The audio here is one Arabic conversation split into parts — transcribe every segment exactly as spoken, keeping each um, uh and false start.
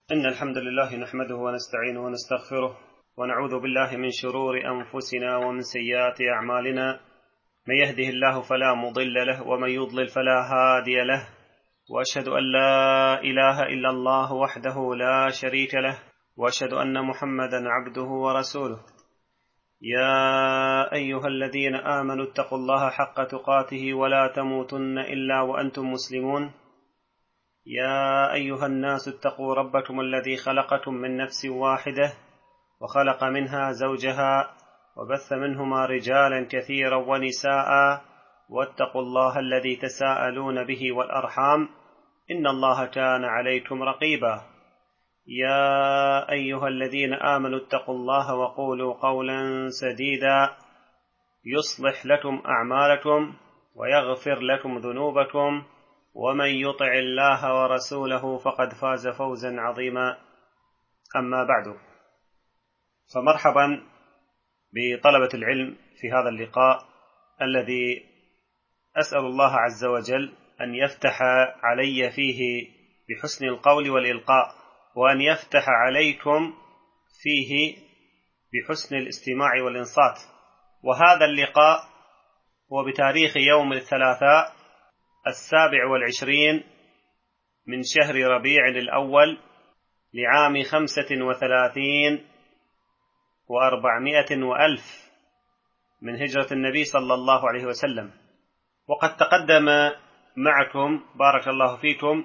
إن الحمد لله نحمده ونستعينه ونستغفره ونعوذ بالله من شرور أنفسنا ومن سيئات أعمالنا. من يهده الله فلا مضل له ومن يضلل فلا هادي له، وأشهد أن لا إله إلا الله وحده لا شريك له، وأشهد أن محمدا عبده ورسوله. يا أيها الذين آمنوا اتقوا الله حق تقاته ولا تموتن إلا وأنتم مسلمون. يا أيها الناس اتقوا ربكم الذي خلقكم من نفس واحدة وخلق منها زوجها وبث منهما رجالا كثيرا ونساء، واتقوا الله الذي تساءلون به والأرحام إن الله كان عليكم رقيبا. يا أيها الذين آمنوا اتقوا الله وقولوا قولا سديدا يصلح لكم أعمالكم ويغفر لكم ذنوبكم، ومن يطع الله ورسوله فقد فاز فوزا عظيما. أما بعد، فمرحبا بطلبة العلم في هذا اللقاء الذي أسأل الله عز وجل أن يفتح علي فيه بحسن القول والإلقاء، وأن يفتح عليكم فيه بحسن الاستماع والإنصات. وهذا اللقاء هو بتاريخ يوم الثلاثاء السابع والعشرين من شهر ربيع الأول لعام خمسة وثلاثين وأربعمائة وألف من هجرة النبي صلى الله عليه وسلم. وقد تقدم معكم بارك الله فيكم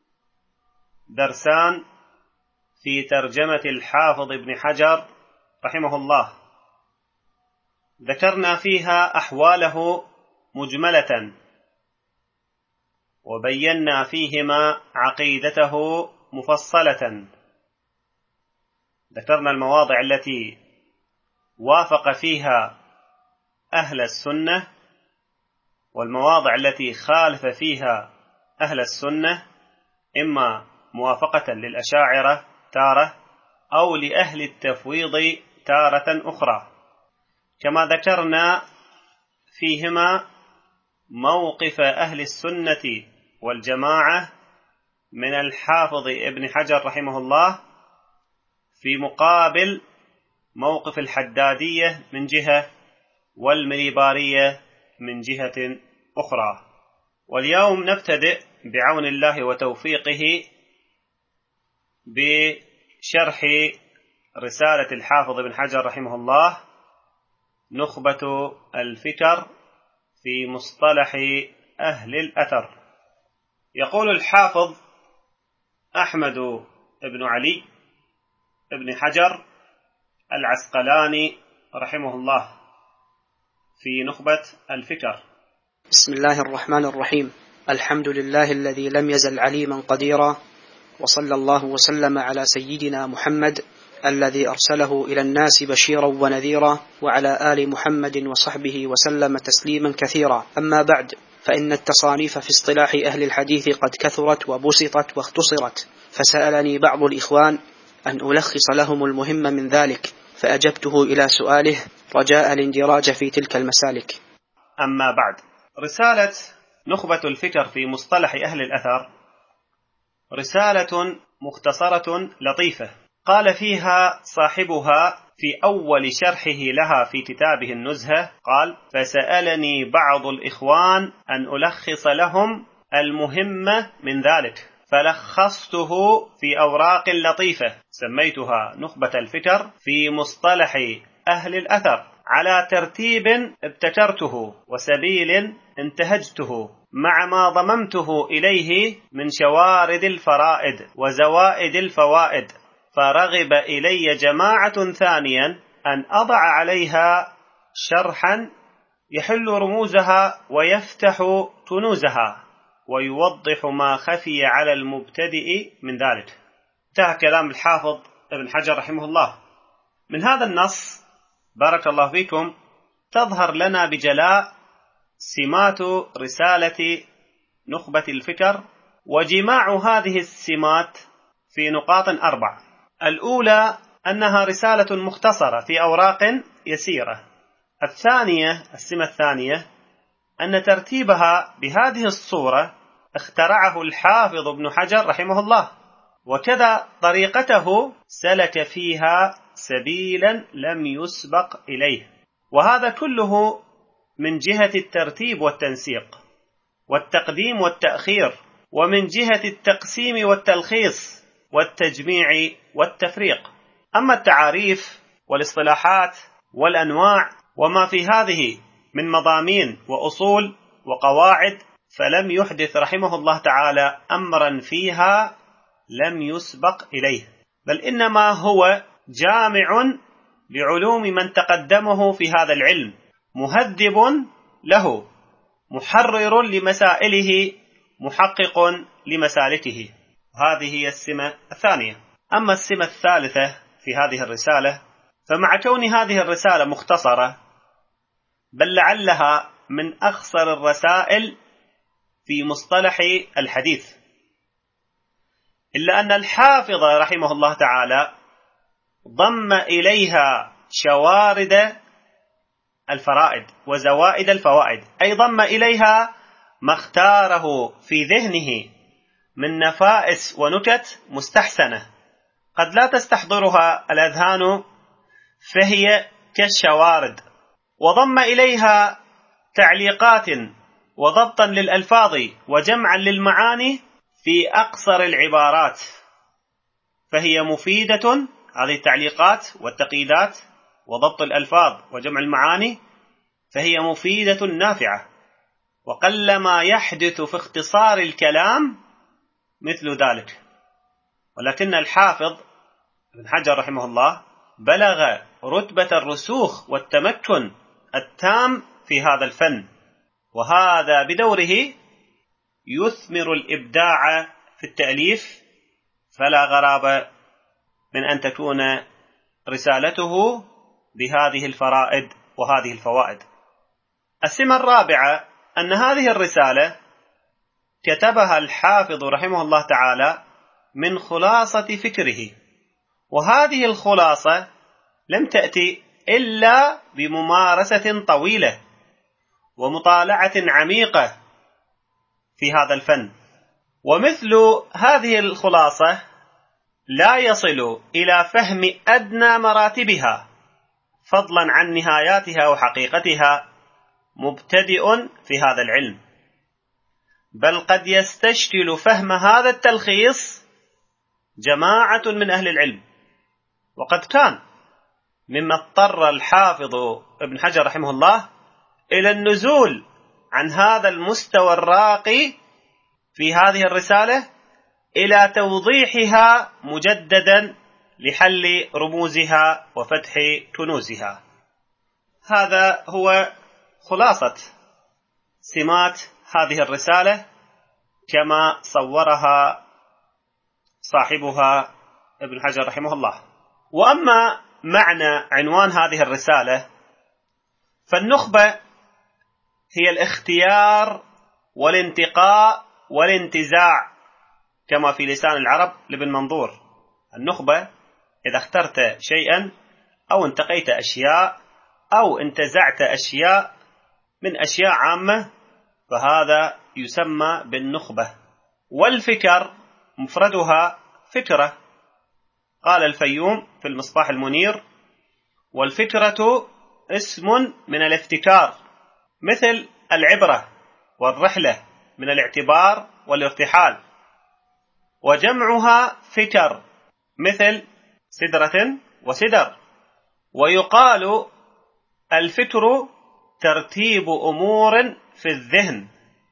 درسان في ترجمة الحافظ ابن حجر رحمه الله، ذكرنا فيها أحواله مجملة، وبينا فيهما عقيدته مفصلة. ذكرنا المواضع التي وافق فيها أهل السنة، والمواضع التي خالف فيها أهل السنة، إما موافقة للأشاعرة تارة أو لأهل التفويض تارة أخرى. كما ذكرنا فيهما موقف أهل السنة والجماعة من الحافظ ابن حجر رحمه الله في مقابل موقف الحدادية من جهة والمليبارية من جهة أخرى. واليوم نبتدئ بعون الله وتوفيقه بشرح رسالة الحافظ ابن حجر رحمه الله نخبة الفكر في مصطلح أهل الأثر. يقول الحافظ أحمد بن علي بن حجر العسقلاني رحمه الله في نخبة الفكر: بسم الله الرحمن الرحيم. الحمد لله الذي لم يزل عليما قديرا، وصلى الله وسلم على سيدنا محمد الذي أرسله إلى الناس بشيرا ونذيرا، وعلى آل محمد وصحبه وسلم تسليما كثيرا. أما بعد، فإن التصانيف في اصطلاح أهل الحديث قد كثرت وبسطت واختصرت، فسألني بعض الإخوان أن ألخص لهم المهم من ذلك، فأجبته إلى سؤاله رجاء الاندراج في تلك المسالك. أما بعد، رسالة نخبة الفكر في مصطلح أهل الأثر رسالة مختصرة لطيفة، قال فيها صاحبها في أول شرحه لها في كتابه النزهة، قال: فسألني بعض الإخوان أن ألخص لهم المهم من ذلك، فلخصته في أوراق لطيفة سميتها نخبة الفكر في مصطلح أهل الأثر، على ترتيب ابتكرته وسبيل انتهجته، مع ما ضممته إليه من شوارد الفرائد وزوائد الفوائد. فرغب إلي جماعة ثانيا أن أضع عليها شرحا يحل رموزها ويفتح كنوزها ويوضح ما خفي على المبتدئ من ذلك. انتهى كلام الحافظ ابن حجر رحمه الله. من هذا النص بارك الله فيكم تظهر لنا بجلاء سمات رسالة نخبة الفكر، وجماع هذه السمات في نقاط أربع. الأولى أنها رسالة مختصرة في أوراق يسيرة. الثانية السمة الثانية أن ترتيبها بهذه الصورة اخترعه الحافظ ابن حجر رحمه الله، وكذا طريقته سلك فيها سبيلا لم يسبق إليه، وهذا كله من جهة الترتيب والتنسيق والتقديم والتأخير، ومن جهة التقسيم والتلخيص والتجميع والتفريق. أما التعاريف والاصطلاحات والأنواع وما في هذه من مضامين وأصول وقواعد فلم يحدث رحمه الله تعالى أمرا فيها لم يسبق إليه، بل إنما هو جامع لعلوم من تقدمه في هذا العلم، مهذب له، محرر لمسائله، محقق لمسالكه. هذه هي السمة الثانية. أما السمة الثالثة في هذه الرسالة، فمع كون هذه الرسالة مختصرة بل لعلها من أخصر الرسائل في مصطلح الحديث، إلا أن الحافظ رحمه الله تعالى ضم إليها شوارد الفرائد وزوائد الفوائد، أي ضم إليها ما اختاره في ذهنه من نفائس ونكت مستحسنة قد لا تستحضرها الأذهان فهي كالشوارد، وضم إليها تعليقات وضبطا للألفاظ وجمعا للمعاني في أقصر العبارات، فهي مفيدة. هذه التعليقات والتقييدات وضبط الألفاظ وجمع المعاني فهي مفيدة نافعة، وقلما يحدث في اختصار الكلام مثل ذلك. ولكن الحافظ ابن حجر رحمه الله بلغ رتبة الرسوخ والتمكن التام في هذا الفن، وهذا بدوره يثمر الإبداع في التأليف، فلا غرابة من أن تكون رسالته بهذه الفرائد وهذه الفوائد. السمة الرابعة أن هذه الرسالة كتبها الحافظ رحمه الله تعالى من خلاصة فكره، وهذه الخلاصة لم تأتي إلا بممارسة طويلة ومطالعة عميقة في هذا الفن، ومثل هذه الخلاصة لا يصل إلى فهم أدنى مراتبها فضلا عن نهاياتها وحقيقتها مبتدئ في هذا العلم، بل قد يستشكل فهم هذا التلخيص جماعة من أهل العلم. وقد كان مما اضطر الحافظ ابن حجر رحمه الله إلى النزول عن هذا المستوى الراقي في هذه الرسالة إلى توضيحها مجددا لحل رموزها وفتح كنوزها. هذا هو خلاصة سمات هذه الرسالة كما صورها صاحبها ابن حجر رحمه الله. وأما معنى عنوان هذه الرسالة فالنخبة هي الاختيار والانتقاء والانتزاع كما في لسان العرب لابن منظور. النخبة إذا اخترت شيئا أو انتقيت أشياء أو انتزعت أشياء من أشياء عامة فهذا يسمى بالنخبة. والفكر مفردها فكرة. قال الفيوم في المصباح المنير: والفكرة اسم من الافتكار مثل العبرة والرحلة من الاعتبار والارتحال، وجمعها فكر مثل سدرة وسدر. ويقال الفكر ترتيب أمور في الذهن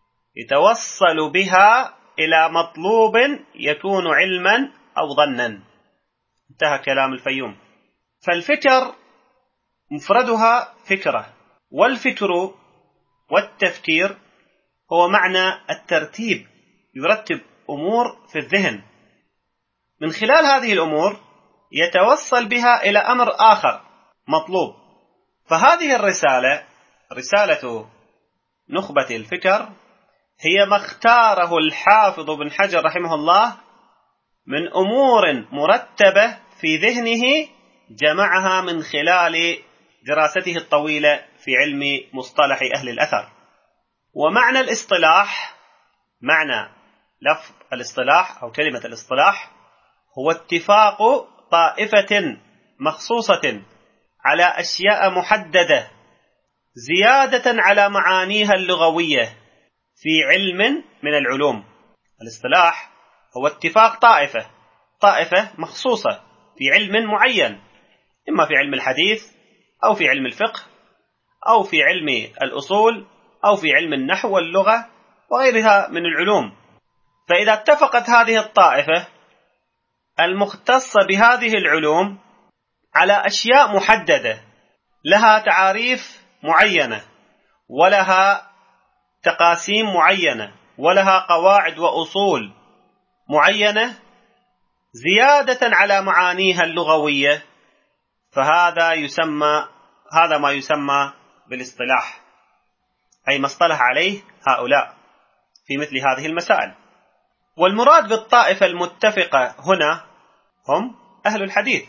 يتوصل بها إلى مطلوب يكون علما أو ظنا. انتهى كلام الفيوم. فالفكر مفردها فكرة، والفكر والتفكير هو معنى الترتيب، يرتب أمور في الذهن، من خلال هذه الأمور يتوصل بها إلى أمر آخر مطلوب. فهذه الرسالة رسالة نخبة الفكر هي ما اختاره الحافظ بن حجر رحمه الله من أمور مرتبة في ذهنه جمعها من خلال دراسته الطويلة في علم مصطلح أهل الأثر. ومعنى الاصطلاح، معنى لفظ الاصطلاح أو كلمة الاصطلاح، هو اتفاق طائفة مخصوصة على أشياء محددة زيادة على معانيها اللغوية في علم من العلوم. الاصطلاح هو اتفاق طائفة طائفة مخصوصة في علم معين، إما في علم الحديث أو في علم الفقه أو في علم الأصول أو في علم النحو واللغة وغيرها من العلوم. فإذا اتفقت هذه الطائفة المختصة بهذه العلوم على أشياء محددة لها تعاريف معينة ولها تقاسيم معينة ولها قواعد وأصول معينة زيادة على معانيها اللغوية، فهذا يسمى هذا ما يسمى بالاصطلاح، أي ما اصطلح عليه هؤلاء في مثل هذه المسائل. والمراد بالطائفة المتفقة هنا هم أهل الحديث.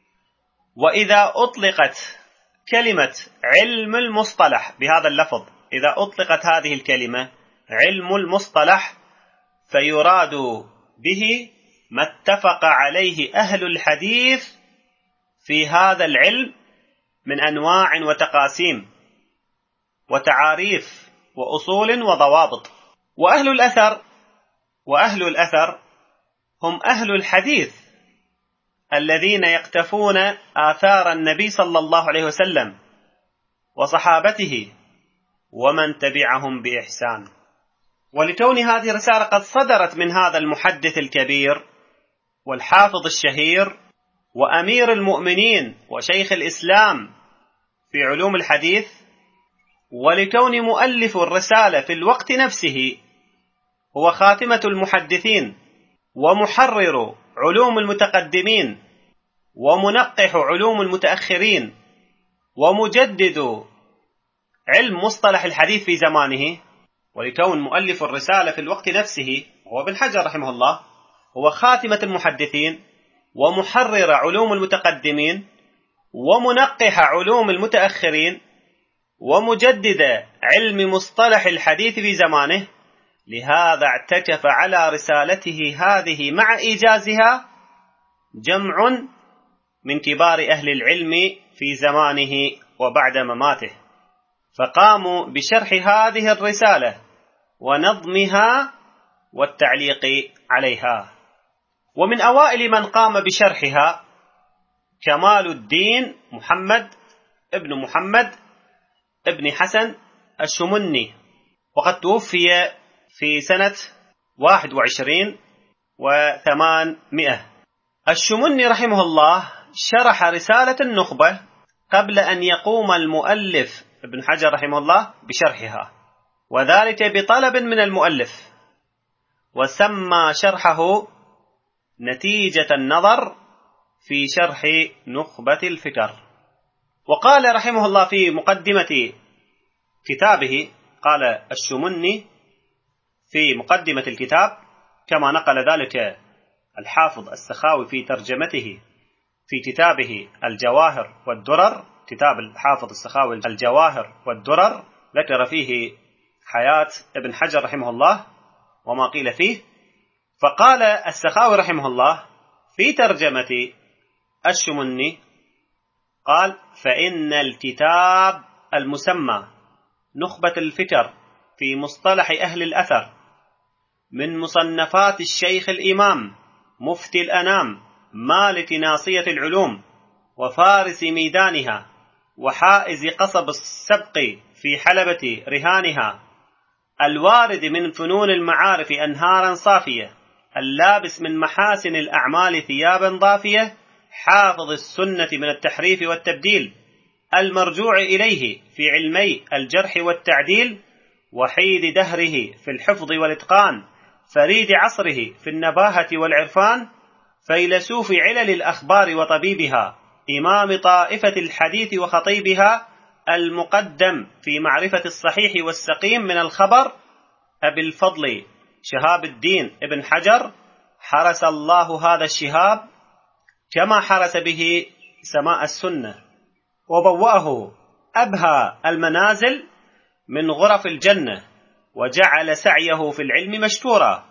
وإذا أطلقت كلمة علم المصطلح بهذا اللفظ، إذا أطلقت هذه الكلمة علم المصطلح، فيراد به ما اتفق عليه أهل الحديث في هذا العلم من أنواع وتقاسيم وتعاريف وأصول وضوابط. وأهل الأثر وأهل الأثر هم أهل الحديث الذين يقتفون آثار النبي صلى الله عليه وسلم وصحابته ومن تبعهم بإحسان. ولكون هذه الرسالة قد صدرت من هذا المحدث الكبير والحافظ الشهير وأمير المؤمنين وشيخ الإسلام في علوم الحديث، ولكون مؤلف الرسالة في الوقت نفسه هو خاتمة المحدثين ومحرر علوم المتقدمين ومنقح علوم المتأخرين ومجدد علم مصطلح الحديث في زمانه، ولكون مؤلف الرسالة في الوقت نفسه هو ابن حجر رحمه الله هو خاتمة المحدثين ومحرر علوم المتقدمين ومنقح علوم المتأخرين ومجدد علم مصطلح الحديث في زمانه، لهذا اعتكف على رسالته هذه مع إيجازها جمع من كبار أهل العلم في زمانه وبعد مماته، فقاموا بشرح هذه الرسالة ونظمها والتعليق عليها. ومن أوائل من قام بشرحها كمال الدين محمد ابن محمد ابن حسن الشمني، وقد توفي في سنة واحد وعشرين وثمانمائة. الشمني رحمه الله شرح رسالة النخبة قبل أن يقوم المؤلف ابن حجر رحمه الله بشرحها، وذلك بطلب من المؤلف، وسمى شرحه نتيجة النظر في شرح نخبة الفكر. وقال رحمه الله في مقدمة كتابه، قال الشمني في مقدمة الكتاب كما نقل ذلك الحافظ السخاوي في ترجمته في كتابه الجواهر والدرر، كتاب الحافظ السخاوي الجواهر والدرر ذكر فيه حياة ابن حجر رحمه الله وما قيل فيه. فقال السخاوي رحمه الله في ترجمة الشمني قال: فإن الكتاب المسمى نخبة الفكر في مصطلح أهل الأثر من مصنفات الشيخ الإمام مفتي الأنام مالك ناصية العلوم وفارس ميدانها وحائز قصب السبق في حلبة رهانها، الوارد من فنون المعارف أنهارا صافية، اللابس من محاسن الأعمال ثيابا ضافية، حافظ السنة من التحريف والتبديل، المرجوع إليه في علمي الجرح والتعديل، وحيد دهره في الحفظ والإتقان، فريد عصره في النباهة والعرفان، فيلسوف علل الأخبار وطبيبها، إمام طائفة الحديث وخطيبها، المقدم في معرفة الصحيح والسقيم من الخبر، أبي الفضل شهاب الدين ابن حجر، حرس الله هذا الشهاب كما حرس به سماء السنة، وبوأه أبهى المنازل من غرف الجنة، وجعل سعيه في العلم مشكورا،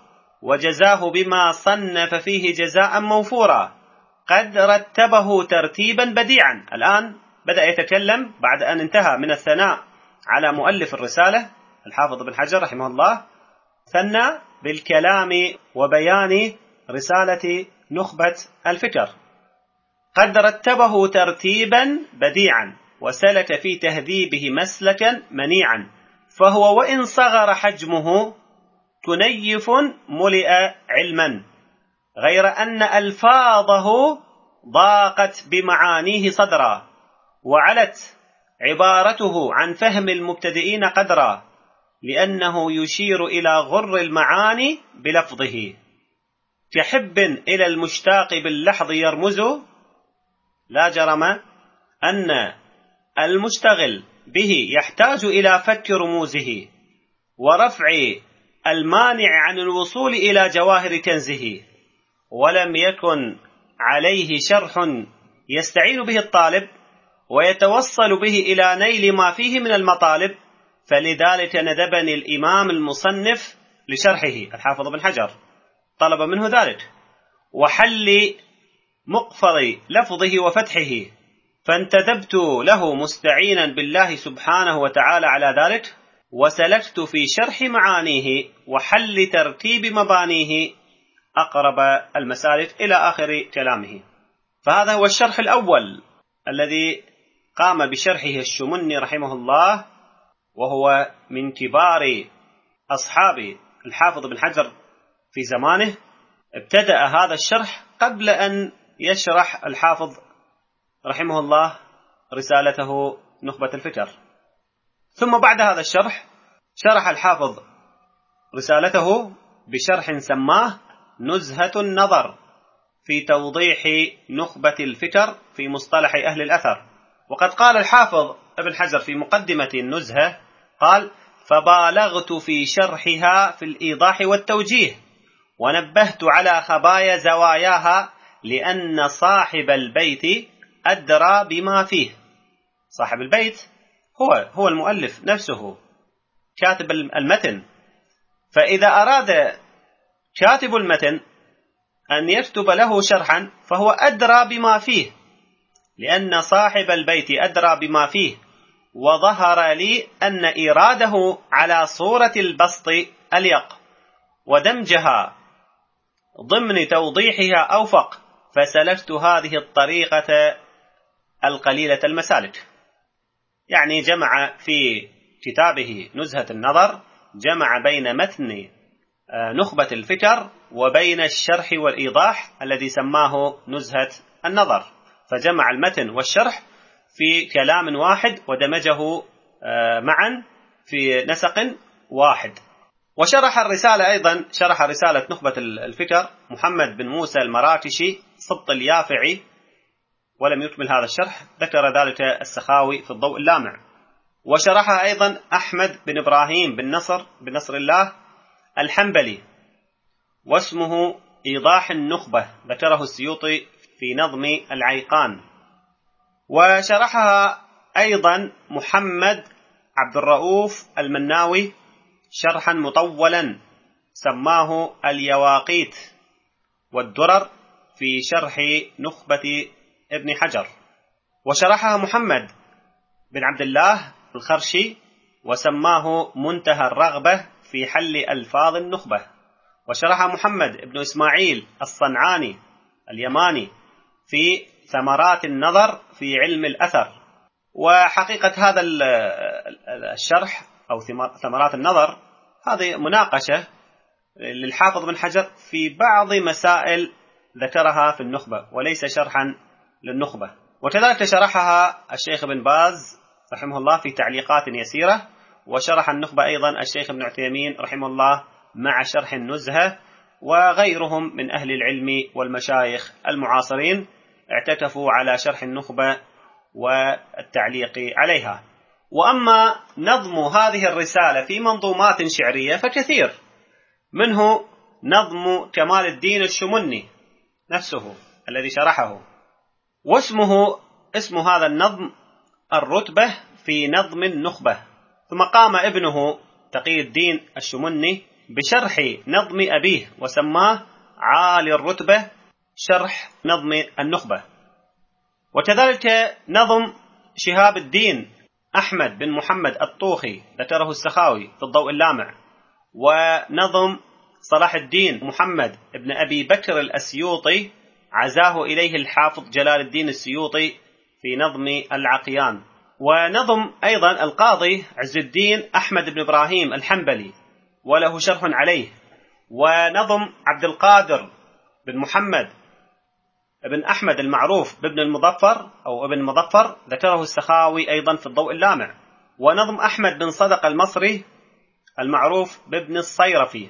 وجزاه بما صنف فيه جزاء موفورا قد رتبه ترتيبا بديعا. الآن بدأ يتكلم بعد أن انتهى من الثناء على مؤلف الرسالة الحافظ ابن حجر رحمه الله، ثنى بالكلام وبيان رسالة نخبة الفكر. قد رتبه ترتيبا بديعا وسلك في تهذيبه مسلكا منيعا، فهو وإن صغر حجمه كنيف ملئ علما، غير أن ألفاظه ضاقت بمعانيه صدرا، وعلت عبارته عن فهم المبتدئين قدرا، لأنه يشير إلى غر المعاني بلفظه، كحب إلى المشتاق باللحظ يرمز. لا جرم أن المشتغل به يحتاج إلى فك رموزه ورفع المانع عن الوصول إلى جواهر كنزه، ولم يكن عليه شرح يستعين به الطالب ويتوصل به إلى نيل ما فيه من المطالب، فلذلك ندبني الإمام المصنف لشرحه الحافظ بن حجر، طلب منه ذلك، وحل مقفض لفظه وفتحه، فانتدبت له مستعينا بالله سبحانه وتعالى على ذلك، وسلكت في شرح معانيه وحل ترتيب مبانيه أقرب المسالك إلى آخر كلامه. فهذا هو الشرح الأول الذي قام بشرحه الشمني رحمه الله، وهو من كبار أصحاب الحافظ بن حجر في زمانه. ابتدأ هذا الشرح قبل أن يشرح الحافظ رحمه الله رسالته نخبة الفكر. ثم بعد هذا الشرح شرح الحافظ رسالته بشرح سماه نزهة النظر في توضيح نخبة الفكر في مصطلح أهل الأثر. وقد قال الحافظ ابن حجر في مقدمة النزهة، قال: فبالغت في شرحها في الإيضاح والتوجيه، ونبهت على خبايا زواياها، لأن صاحب البيت أدرى بما فيه. صاحب البيت هو هو المؤلف نفسه كاتب المتن، فإذا أراد كاتب المتن أن يكتب له شرحا فهو أدرى بما فيه، لأن صاحب البيت أدرى بما فيه. وظهر لي أن إراده على صورة البسط أليق، ودمجها ضمن توضيحها أوفق، فسلكت هذه الطريقة القليلة المسالك. يعني جمع في كتابه نزهة النظر، جمع بين متن نخبة الفكر وبين الشرح والإيضاح الذي سماه نزهة النظر، فجمع المتن والشرح في كلام واحد ودمجه معا في نسق واحد. وشرح الرسالة أيضا، شرح رسالة نخبة الفكر محمد بن موسى المراكشي سبط اليافعي، ولم يكمل هذا الشرح، ذكر ذلك السخاوي في الضوء اللامع. وشرحها أيضا أحمد بن إبراهيم بن نصر بن نصر الله الحنبلي، واسمه إيضاح النخبة، ذكره السيوطي في نظم العيقان. وشرحها أيضا محمد عبد الرؤوف المناوي شرحا مطولا سماه اليواقيت والدرر في شرح نخبة ابن حجر. وشرحها محمد بن عبد الله الخرشي وسماه منتهى الرغبة في حل ألفاظ النخبة. وشرحها محمد بن إسماعيل الصنعاني اليماني في ثمرات النظر في علم الأثر. وحقيقة هذا الشرح أو ثمرات النظر هذه مناقشة للحافظ بن حجر في بعض مسائل ذكرها في النخبة، وليس شرحا للنخبة. وكذلك شرحها الشيخ بن باز رحمه الله في تعليقات يسيرة، وشرح النخبة أيضا الشيخ ابن عثيمين رحمه الله مع شرح النزهة، وغيرهم من أهل العلم والمشايخ المعاصرين اعتكفوا على شرح النخبة والتعليق عليها. وأما نظم هذه الرسالة في منظومات شعرية فكثير، منه نظم كمال الدين الشمني نفسه الذي شرحه، واسمه اسم هذا النظم الرتبة في نظم النخبة. ثم قام ابنه تقي الدين الشمني بشرح نظم أبيه وسماه عالي الرتبة شرح نظم النخبة. وكذلك نظم شهاب الدين أحمد بن محمد الطوخي ذكره السخاوي في الضوء اللامع، ونظم صلاح الدين محمد بن أبي بكر الأسيوطي عزاه إليه الحافظ جلال الدين السيوطي في نظم العقيان، ونظم أيضا القاضي عز الدين أحمد بن إبراهيم الحنبلي وله شرح عليه، ونظم عبد القادر بن محمد بن أحمد المعروف بابن المظفر أو ابن المظفر ذكره السخاوي أيضا في الضوء اللامع، ونظم أحمد بن صدق المصري المعروف بابن الصيرفي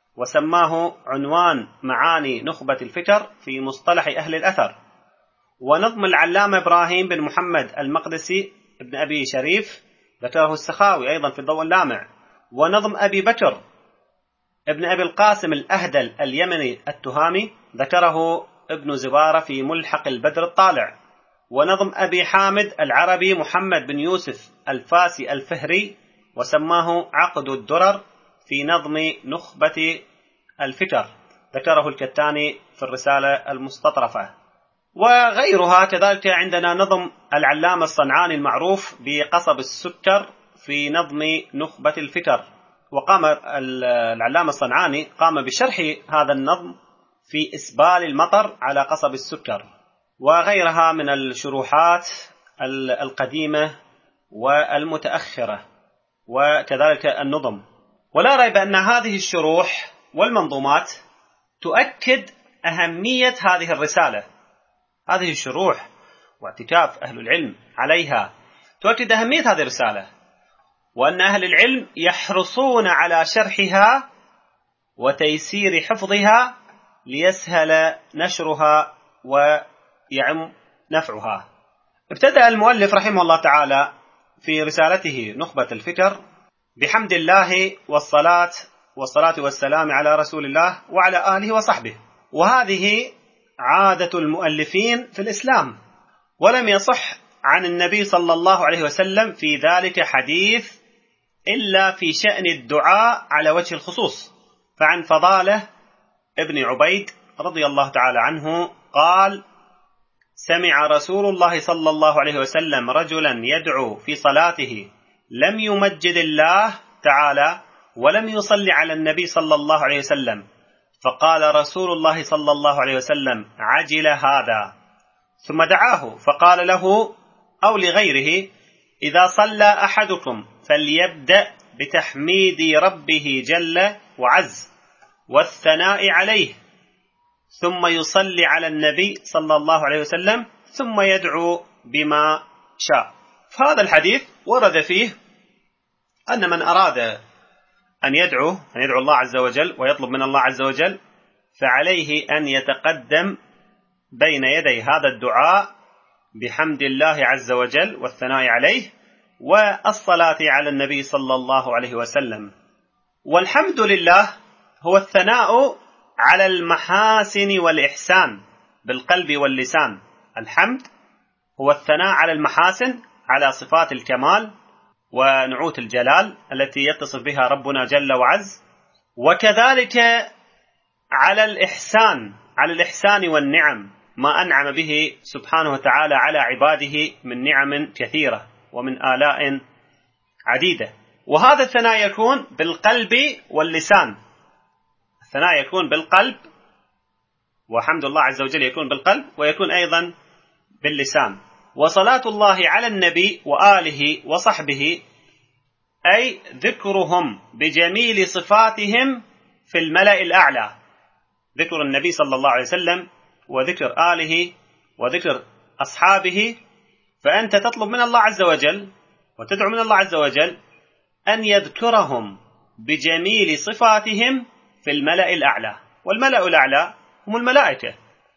وسماه عنوان معاني نخبة الفكر في مصطلح أهل الأثر، ونظم العلامة إبراهيم بن محمد المقدسي ابن أبي شريف ذكره السخاوي أيضا في الضوء اللامع، ونظم أبي بكر ابن أبي القاسم الأهدل اليمني التهامي ذكره ابن زبارة في ملحق البدر الطالع، ونظم أبي حامد العربي محمد بن يوسف الفاسي الفهري وسماه عقد الدرر في نظم نخبة الفكر ذكره الكتاني في الرسالة المستطرفة. وغيرها كذلك عندنا نظم العلامة الصنعاني المعروف بقصب السكر في نظم نخبة الفكر، وقام العلامة الصنعاني قام بشرح هذا النظم في إسبال المطر على قصب السكر، وغيرها من الشروحات القديمة والمتأخرة وكذلك النظم. ولا ريب أن هذه الشروح والمنظومات تؤكد أهمية هذه الرسالة. هذه الشروح واعتكاف أهل العلم عليها تؤكد أهمية هذه الرسالة، وأن أهل العلم يحرصون على شرحها وتيسير حفظها ليسهل نشرها ويعم نفعها. ابتدأ المؤلف رحمه الله تعالى في رسالته نخبة الفكر بحمد الله والصلاة والصلاة والسلام على رسول الله وعلى آله وصحبه، وهذه عادة المؤلفين في الإسلام، ولم يصح عن النبي صلى الله عليه وسلم في ذلك حديث إلا في شأن الدعاء على وجه الخصوص. فعن فضالة ابن عبيد رضي الله تعالى عنه قال: سمع رسول الله صلى الله عليه وسلم رجلا يدعو في صلاته لم يمجد الله تعالى ولم يصلي على النبي صلى الله عليه وسلم، فقال رسول الله صلى الله عليه وسلم: عجل هذا، ثم دعاه فقال له أو لغيره: إذا صلى أحدكم فليبدأ بتحميد ربه جل وعز والثناء عليه، ثم يصلي على النبي صلى الله عليه وسلم، ثم يدعو بما شاء. فهذا الحديث ورد فيه أن من أراد أن يدعو أن يدعو الله عز وجل ويطلب من الله عز وجل فعليه أن يتقدم بين يدي هذا الدعاء بحمد الله عز وجل والثناء عليه والصلاة على النبي صلى الله عليه وسلم. والحمد لله هو الثناء على المحاسن والإحسان بالقلب واللسان. الحمد هو الثناء على المحاسن، على صفات الكمال ونعوت الجلال التي يتصف بها ربنا جل وعز، وكذلك على الإحسان، على الإحسان والنعم، ما أنعم به سبحانه وتعالى على عباده من نعم كثيرة ومن آلاء عديدة. وهذا الثناء يكون بالقلب واللسان. الثناء يكون بالقلب، وحمد الله عز وجل يكون بالقلب ويكون أيضا باللسان. وصلاة الله على النبي وآله وصحبه أي ذكرهم بجميل صفاتهم في الملأ الأعلى، ذكر النبي صلى الله عليه وسلم وذكر آله وذكر أصحابه. فأنت تطلب من الله عز وجل وتدعو من الله عز وجل أن يذكرهم بجميل صفاتهم في الملأ الأعلى. والملأ الأعلى هم الملائكة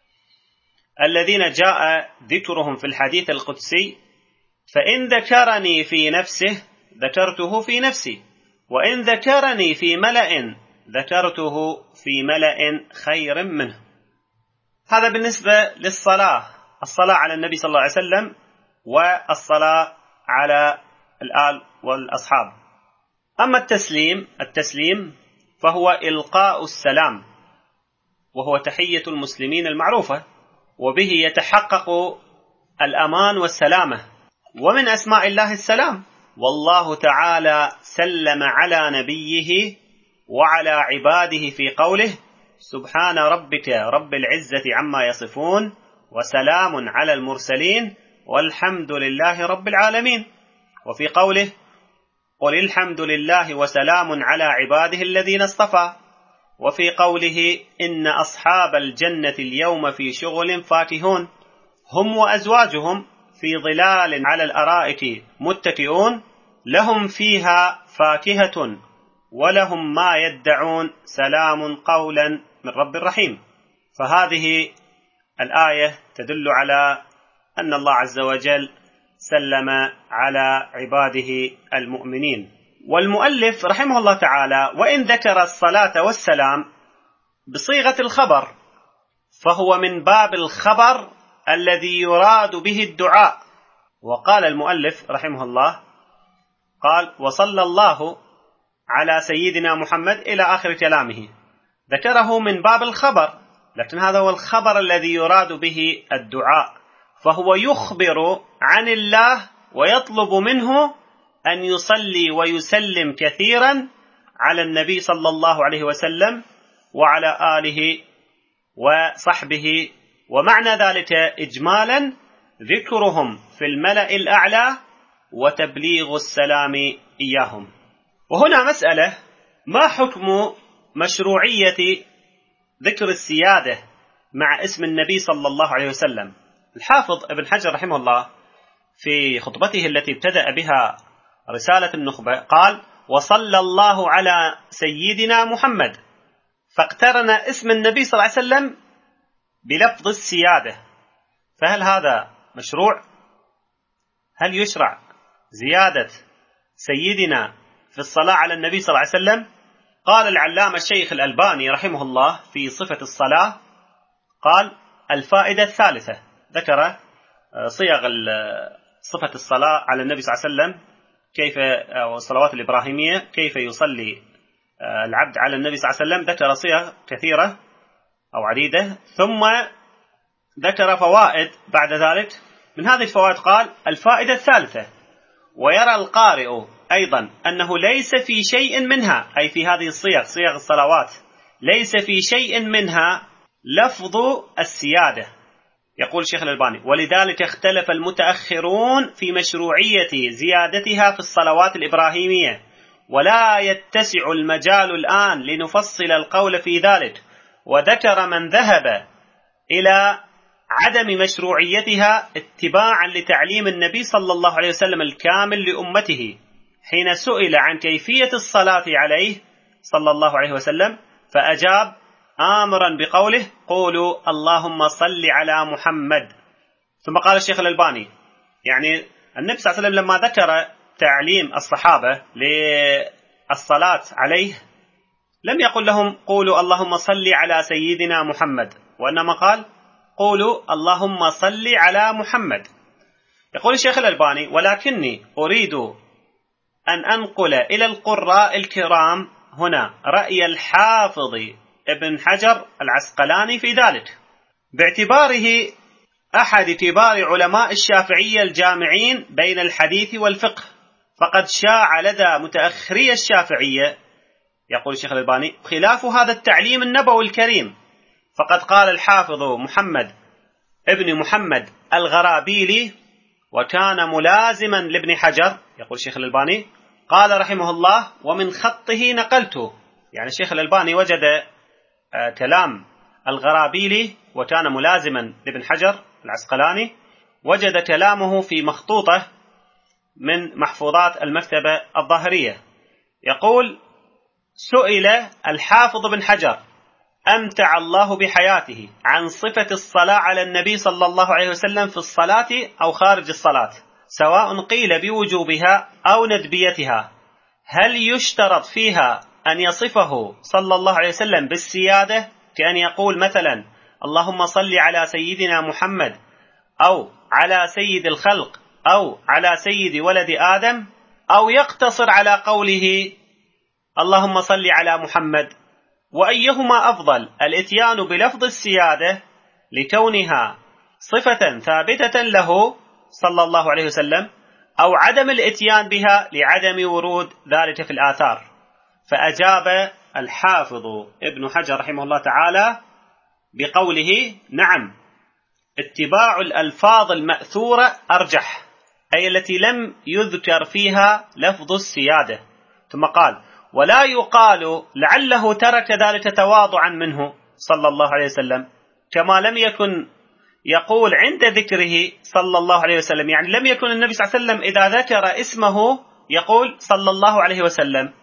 الذين جاء ذكرهم في الحديث القدسي: فإن ذكرني في نفسه ذكرته في نفسي، وإن ذكرني في ملأ ذكرته في ملأ خير منه. هذا بالنسبة للصلاة، الصلاة على النبي صلى الله عليه وسلم والصلاة على الآل والأصحاب. أما التسليم التسليم فهو إلقاء السلام، وهو تحية المسلمين المعروفة، وبه يتحقق الأمان والسلامة. ومن أسماء الله السلام، والله تعالى سلم على نبيه وعلى عباده في قوله: سبحان ربك رب العزة عما يصفون وسلام على المرسلين والحمد لله رب العالمين. وفي قوله: قل الحمد لله وسلام على عباده الذين اصطفى. وفي قوله: إن أصحاب الجنة اليوم في شغل فاكهون هم وأزواجهم في ظلال على الأرائك متكئون لهم فيها فاكهة ولهم ما يدعون سلام قولا من رب رحيم. فهذه الآية تدل على أن الله عز وجل سلم على عباده المؤمنين. والمؤلف رحمه الله تعالى وإن ذكر الصلاة والسلام بصيغة الخبر فهو من باب الخبر الذي يراد به الدعاء. وقال المؤلف رحمه الله قال: وصلى الله على سيدنا محمد إلى آخر كلامه، ذكره من باب الخبر، لكن هذا هو الخبر الذي يراد به الدعاء، فهو يخبر عن الله ويطلب منه أن يصلي ويسلم كثيرا على النبي صلى الله عليه وسلم وعلى آله وصحبه. ومعنى ذلك إجمالا ذكرهم في الملأ الأعلى وتبليغ السلام إياهم. وهنا مسألة: ما حكم مشروعية ذكر السيادة مع اسم النبي صلى الله عليه وسلم؟ الحافظ ابن حجر رحمه الله في خطبته التي ابتدأ بها رسالة النخبة قال: وصلى الله على سيدنا محمد، فاقترن اسم النبي صلى الله عليه وسلم بلفظ السيادة. فهل هذا مشروع؟ هل يشرع زيادة سيدنا في الصلاة على النبي صلى الله عليه وسلم؟ قال العلامة الشيخ الألباني رحمه الله في صفة الصلاة، قال: الفائدة الثالثة، ذكر صيغ صفة الصلاة على النبي صلى الله عليه وسلم، كيف الصلوات الإبراهيمية كيف يصلي العبد على النبي صلى الله عليه وسلم، ذكر صيغ كثيرة أو عديدة، ثم ذكر فوائد بعد ذلك. من هذه الفوائد قال: الفائدة الثالثة: ويرى القارئ أيضا أنه ليس في شيء منها، أي في هذه الصيغ صيغ الصلوات، ليس في شيء منها لفظ السيادة. يقول الشيخ الألباني: ولذلك اختلف المتأخرون في مشروعية زيادتها في الصلوات الإبراهيمية، ولا يتسع المجال الآن لنفصل القول في ذلك. وذكر من ذهب إلى عدم مشروعيتها اتباعا لتعليم النبي صلى الله عليه وسلم الكامل لأمته حين سئل عن كيفية الصلاة عليه صلى الله عليه وسلم، فأجاب آمرا بقوله: قولوا اللهم صل على محمد. ثم قال الشيخ الألباني: يعني النبي صلى الله عليه وسلم لما ذكر تعليم الصحابة للصلاة عليه لم يقل لهم قولوا اللهم صل على سيدنا محمد، وإنما قال قولوا اللهم صل على محمد. يقول الشيخ الألباني: ولكني أريد أن أنقل إلى القراء الكرام هنا رأي الحافظ ابن حجر العسقلاني في ذلك، باعتباره أحد كبار علماء الشافعية الجامعين بين الحديث والفقه، فقد شاع لدى متأخري الشافعية، يقول الشيخ الألباني، خلاف هذا التعليم النبوي الكريم. فقد قال الحافظ محمد ابن محمد الغرابيلي، وكان ملازما لابن حجر، يقول الشيخ الألباني، قال رحمه الله: ومن خطه نقلته. يعني الشيخ الألباني وجد كلام الغرابيلي وكان ملازما لابن حجر العسقلاني، وجد كلامه في مخطوطة من محفوظات المكتبة الظاهرية. يقول: سئل الحافظ بن حجر أمتع الله بحياته عن صفة الصلاة على النبي صلى الله عليه وسلم في الصلاة أو خارج الصلاة، سواء قيل بوجوبها أو ندبيتها، هل يشترط فيها أن يصفه صلى الله عليه وسلم بالسيادة، كأن يقول مثلا اللهم صل على سيدنا محمد أو على سيد الخلق أو على سيد ولد آدم، أو يقتصر على قوله اللهم صل على محمد، وأيهما أفضل، الإتيان بلفظ السيادة لكونها صفة ثابتة له صلى الله عليه وسلم، أو عدم الإتيان بها لعدم ورود ذلك في الآثار؟ فأجاب الحافظ ابن حجر رحمه الله تعالى بقوله: نعم، اتباع الألفاظ المأثورة أرجح، أي التي لم يذكر فيها لفظ السيادة. ثم قال: ولا يقال لعله ترك ذلك تواضعا منه صلى الله عليه وسلم، كما لم يكن يقول عند ذكره صلى الله عليه وسلم، يعني لم يكن النبي صلى الله عليه وسلم إذا ذكر اسمه يقول صلى الله عليه وسلم،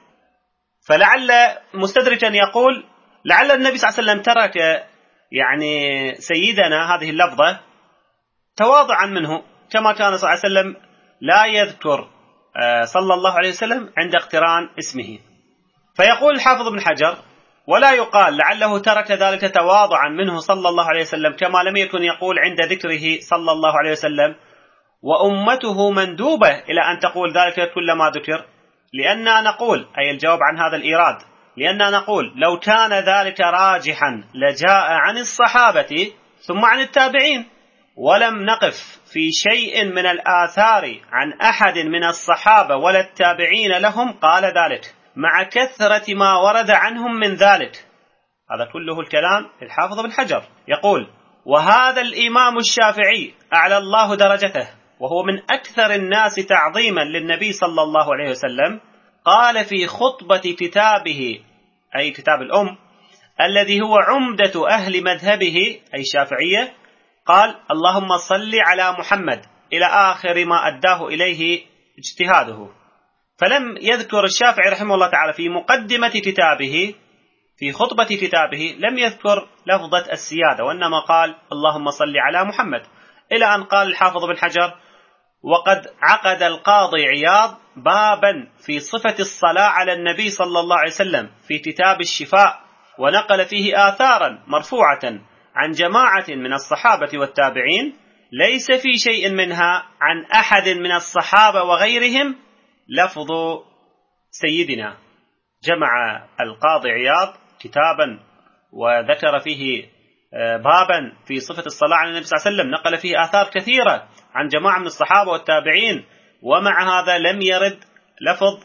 فلعل مستدرجا يقول لعل النبي صلى الله عليه وسلم ترك يعني سيدنا هذه اللفظة تواضعا منه، كما كان صلى الله عليه وسلم لا يذكر صلى الله عليه وسلم عند اقتران اسمه. فيقول الحافظ ابن حجر: ولا يقال لعله ترك ذلك تواضعا منه صلى الله عليه وسلم، كما لم يكن يقول عند ذكره صلى الله عليه وسلم، وأمته مندوبة إلى أن تقول ذلك كلما ذكر، لأننا نقول، أي الجواب عن هذا الإيراد، لأننا نقول لو كان ذلك راجحا لجاء عن الصحابة ثم عن التابعين، ولم نقف في شيء من الآثار عن أحد من الصحابة ولا التابعين لهم قال ذلك، مع كثرة ما ورد عنهم من ذلك. هذا كله الكلام الحافظ بن حجر يقول: وهذا الإمام الشافعي أعلى الله درجته، وهو من أكثر الناس تعظيما للنبي صلى الله عليه وسلم، قال في خطبة كتابه، أي كتاب الأم الذي هو عمدة أهل مذهبه أي الشافعية، قال: اللهم صل على محمد، إلى آخر ما أداه إليه اجتهاده. فلم يذكر الشافعي رحمه الله تعالى في مقدمة كتابه في خطبة كتابه لم يذكر لفظة السيادة، وإنما قال: اللهم صل على محمد، إلى أن قال الحافظ بن حجر: وقد عقد القاضي عياض بابا في صفة الصلاة على النبي صلى الله عليه وسلم في كتاب الشفاء، ونقل فيه آثارا مرفوعة عن جماعة من الصحابة والتابعين، ليس في شيء منها عن أحد من الصحابة وغيرهم لفظ سيدنا. جمع القاضي عياض كتابا وذكر فيه بابا في صفة الصلاة على النبي صلى الله عليه وسلم، نقل فيه آثار كثيرة عن جماعة من الصحابة والتابعين، ومع هذا لم يرد لفظ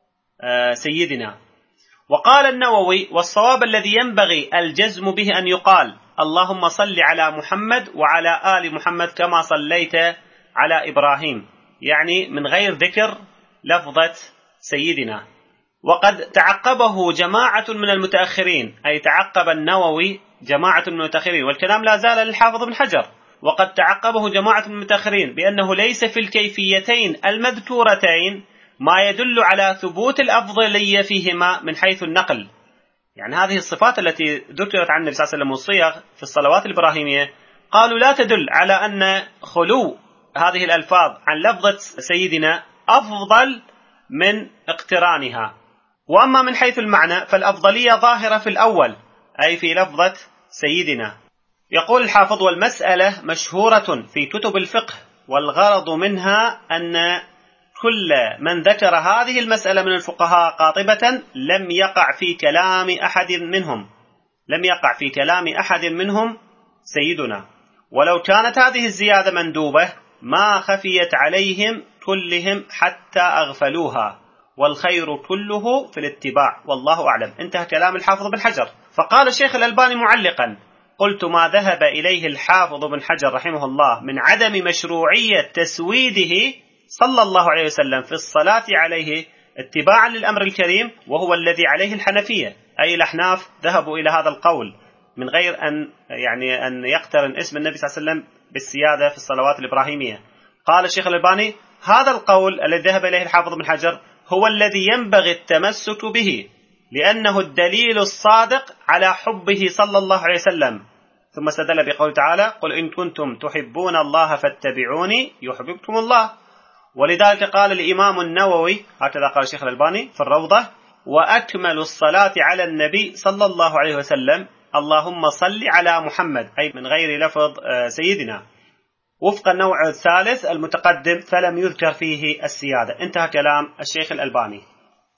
سيدنا. وقال النووي: والصواب الذي ينبغي الجزم به أن يقال: اللهم صل على محمد وعلى آل محمد كما صليت على إبراهيم، يعني من غير ذكر لفظة سيدنا. وقد تعقبه جماعة من المتأخرين، أي تعقب النووي جماعة من المتأخرين، والكلام لا زال للحافظ بن حجر، وقد تعقبه جماعة من المتأخرين بأنه ليس في الكيفيتين المذكورتين ما يدل على ثبوت الأفضلية فيهما من حيث النقل. يعني هذه الصفات التي ذكرت عن النبي صلى الله عليه وسلم والصيغ في الصلوات الإبراهيمية قالوا لا تدل على أن خلو هذه الألفاظ عن لفظة سيدنا أفضل من اقترانها. وأما من حيث المعنى فالأفضلية ظاهرة في الأول، أي في لفظة سيدنا. يقول الحافظ: والمسألة مشهورة في كتب الفقه، والغرض منها أن كل من ذكر هذه المسألة من الفقهاء قاطبة لم يقع في كلام أحد منهم لم يقع في كلام أحد منهم سيدنا، ولو كانت هذه الزيادة مندوبة ما خفيت عليهم كلهم حتى أغفلوها، والخير كله في الاتباع، والله أعلم. انتهى كلام الحافظ بن حجر. فقال الشيخ الألباني معلقا: قلت: ما ذهب إليه الحافظ بن حجر رحمه الله من عدم مشروعية تسويده صلى الله عليه وسلم في الصلاة عليه اتباعا للأمر الكريم، وهو الذي عليه الحنفية، أي الأحناف ذهبوا إلى هذا القول من غير أن يعني أن يقترن اسم النبي صلى الله عليه وسلم بالسيادة في الصلوات الإبراهيمية. قال الشيخ الألباني: هذا القول الذي ذهب إليه الحافظ بن حجر هو الذي ينبغي التمسك به، لأنه الدليل الصادق على حبه صلى الله عليه وسلم. ثم استدل بقول تعالى: قل إن كنتم تحبون الله فاتبعوني يحببكم الله. ولذلك قال الإمام النووي، هكذا قال الشيخ الألباني في الروضة: وأكمل الصلاة على النبي صلى الله عليه وسلم اللهم صل على محمد، أي من غير لفظ سيدنا، وفق النوع الثالث المتقدم، فلم يذكر فيه السيادة. انتهى كلام الشيخ الألباني.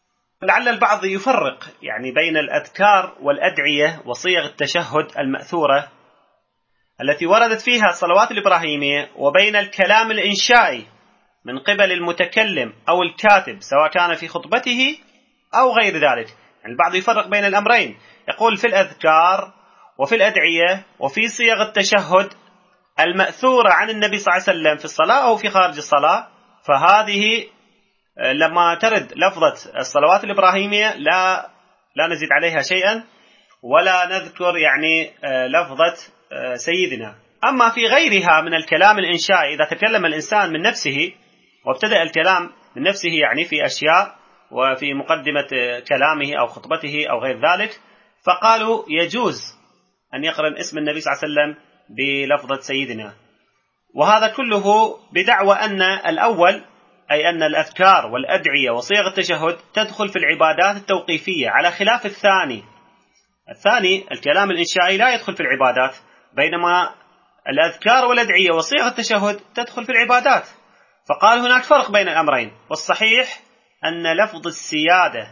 لعل البعض يفرق يعني بين الأذكار والأدعية وصيغ التشهد المأثورة التي وردت فيها الصلوات الإبراهيمية وبين الكلام الإنشائي من قبل المتكلم أو الكاتب سواء كان في خطبته أو غير ذلك. يعني البعض يفرق بين الأمرين، يقول في الأذكار وفي الأدعية وفي صيغ التشهد المأثورة عن النبي صلى الله عليه وسلم في الصلاة أو في خارج الصلاة، فهذه لما ترد لفظة الصلوات الإبراهيمية لا لا نزيد عليها شيئا ولا نذكر يعني لفظة سيدنا. أما في غيرها من الكلام الإنشائي إذا تكلم الإنسان من نفسه وابتدأ الكلام من نفسه يعني في أشياء وفي مقدمة كلامه أو خطبته أو غير ذلك، فقالوا يجوز أن يقرن اسم النبي صلى الله عليه وسلم بلفظة سيدنا. وهذا كله بدعوى أن الأول أي أن الأذكار والأدعية وصيغ التشهد تدخل في العبادات التوقيفية على خلاف الثاني. الثاني الكلام الإنشائي لا يدخل في العبادات، بينما الأذكار والأدعية وصيغ التشهد تدخل في العبادات. فقال هناك فرق بين الأمرين، والصحيح أن لفظ السيادة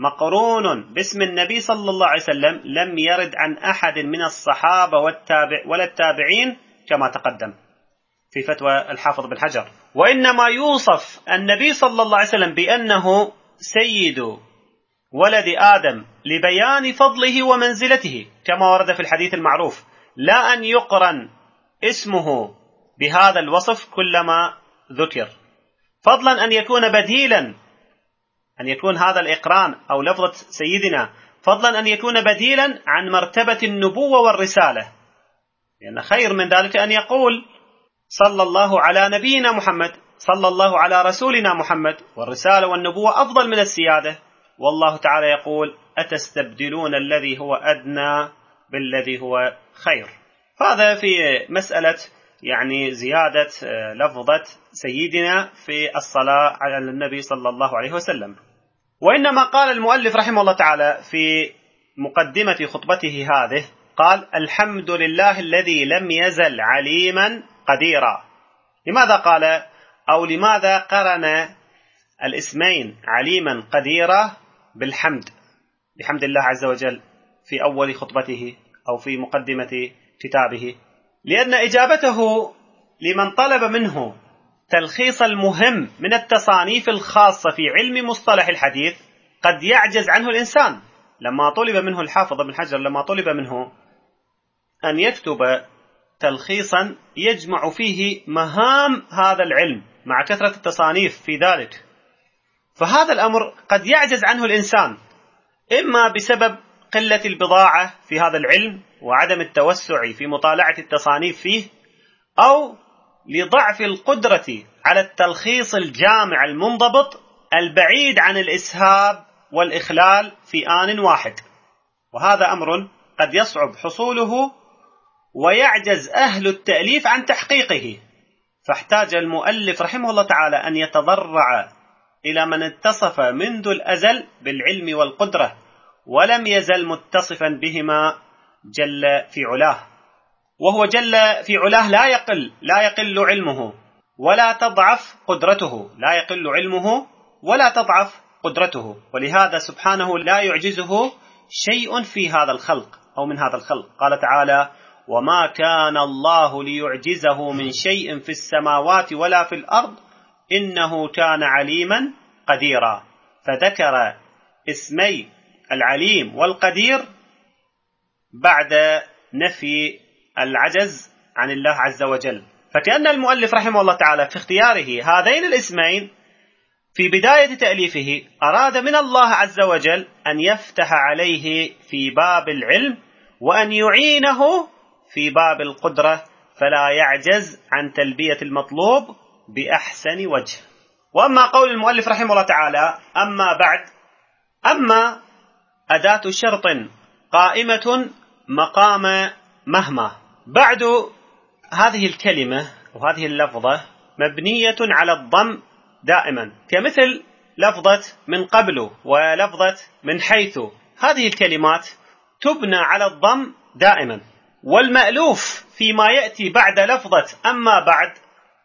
مقرون باسم النبي صلى الله عليه وسلم لم يرد عن أحد من الصحابة والتابع ولا التابعين كما تقدم في فتوى الحافظ بن حجر، وإنما يوصف النبي صلى الله عليه وسلم بأنه سيد ولد آدم لبيان فضله ومنزلته كما ورد في الحديث المعروف، لا أن يقرن اسمه بهذا الوصف كلما ذكر، فضلا أن يكون بديلا، أن يكون هذا الإقران أو لفظة سيدنا فضلا أن يكون بديلا عن مرتبة النبوة والرسالة، لأن خير من ذلك أن يقول صلى الله على نبينا محمد، صلى الله على رسولنا محمد، والرسالة والنبوة أفضل من السيادة. والله تعالى يقول أتستبدلون الذي هو أدنى بالذي هو خير. هذا في مسألة يعني زيادة لفظة سيدنا في الصلاة على النبي صلى الله عليه وسلم. وإنما قال المؤلف رحمه الله تعالى في مقدمة خطبته هذه، قال الحمد لله الذي لم يزل عليما قديرا. لماذا قال أو لماذا قرن الاسمين عليما قديرا بالحمد، بحمد الله عز وجل في أول خطبته أو في مقدمة كتابه؟ لأن إجابته لمن طلب منه تلخيص المهم من التصانيف الخاصة في علم مصطلح الحديث قد يعجز عنه الإنسان. لما طلب منه الحافظ بن حجر لما طلب منه أن يكتب تلخيصا يجمع فيه مهام هذا العلم مع كثرة التصانيف في ذلك، فهذا الأمر قد يعجز عنه الإنسان، إما بسبب قلة البضاعة في هذا العلم وعدم التوسع في مطالعة التصانيف فيه، أو لضعف القدرة على التلخيص الجامع المنضبط البعيد عن الإسهاب والإخلال في آن واحد، وهذا أمر قد يصعب حصوله ويعجز أهل التأليف عن تحقيقه. فاحتاج المؤلف رحمه الله تعالى أن يتضرع إلى من اتصف منذ الأزل بالعلم والقدرة ولم يزل متصفا بهما جل في علاه، وهو جل في علاه لا يقل لا يقل علمه ولا تضعف قدرته، لا يقل علمه ولا تضعف قدرته، ولهذا سبحانه لا يعجزه شيء في هذا الخلق أو من هذا الخلق. قال تعالى وما كان الله ليعجزه من شيء في السماوات ولا في الأرض إنه كان عليما قديرا، فذكر اسمي العليم والقدير بعد نفي العجز عن الله عز وجل. فكأن المؤلف رحمه الله تعالى في اختياره هذين الاسمين في بداية تأليفه أراد من الله عز وجل أن يفتح عليه في باب العلم وأن يعينه في باب القدرة فلا يعجز عن تلبية المطلوب بأحسن وجه. وأما قول المؤلف رحمه الله تعالى أما بعد، أما أداة شرط قائمة مقام مهما. بعد هذه الكلمة وهذه اللفظة مبنية على الضم دائما، كمثل لفظة من قبل ولفظة من حيث، هذه الكلمات تبنى على الضم دائما. والمألوف فيما يأتي بعد لفظة أما بعد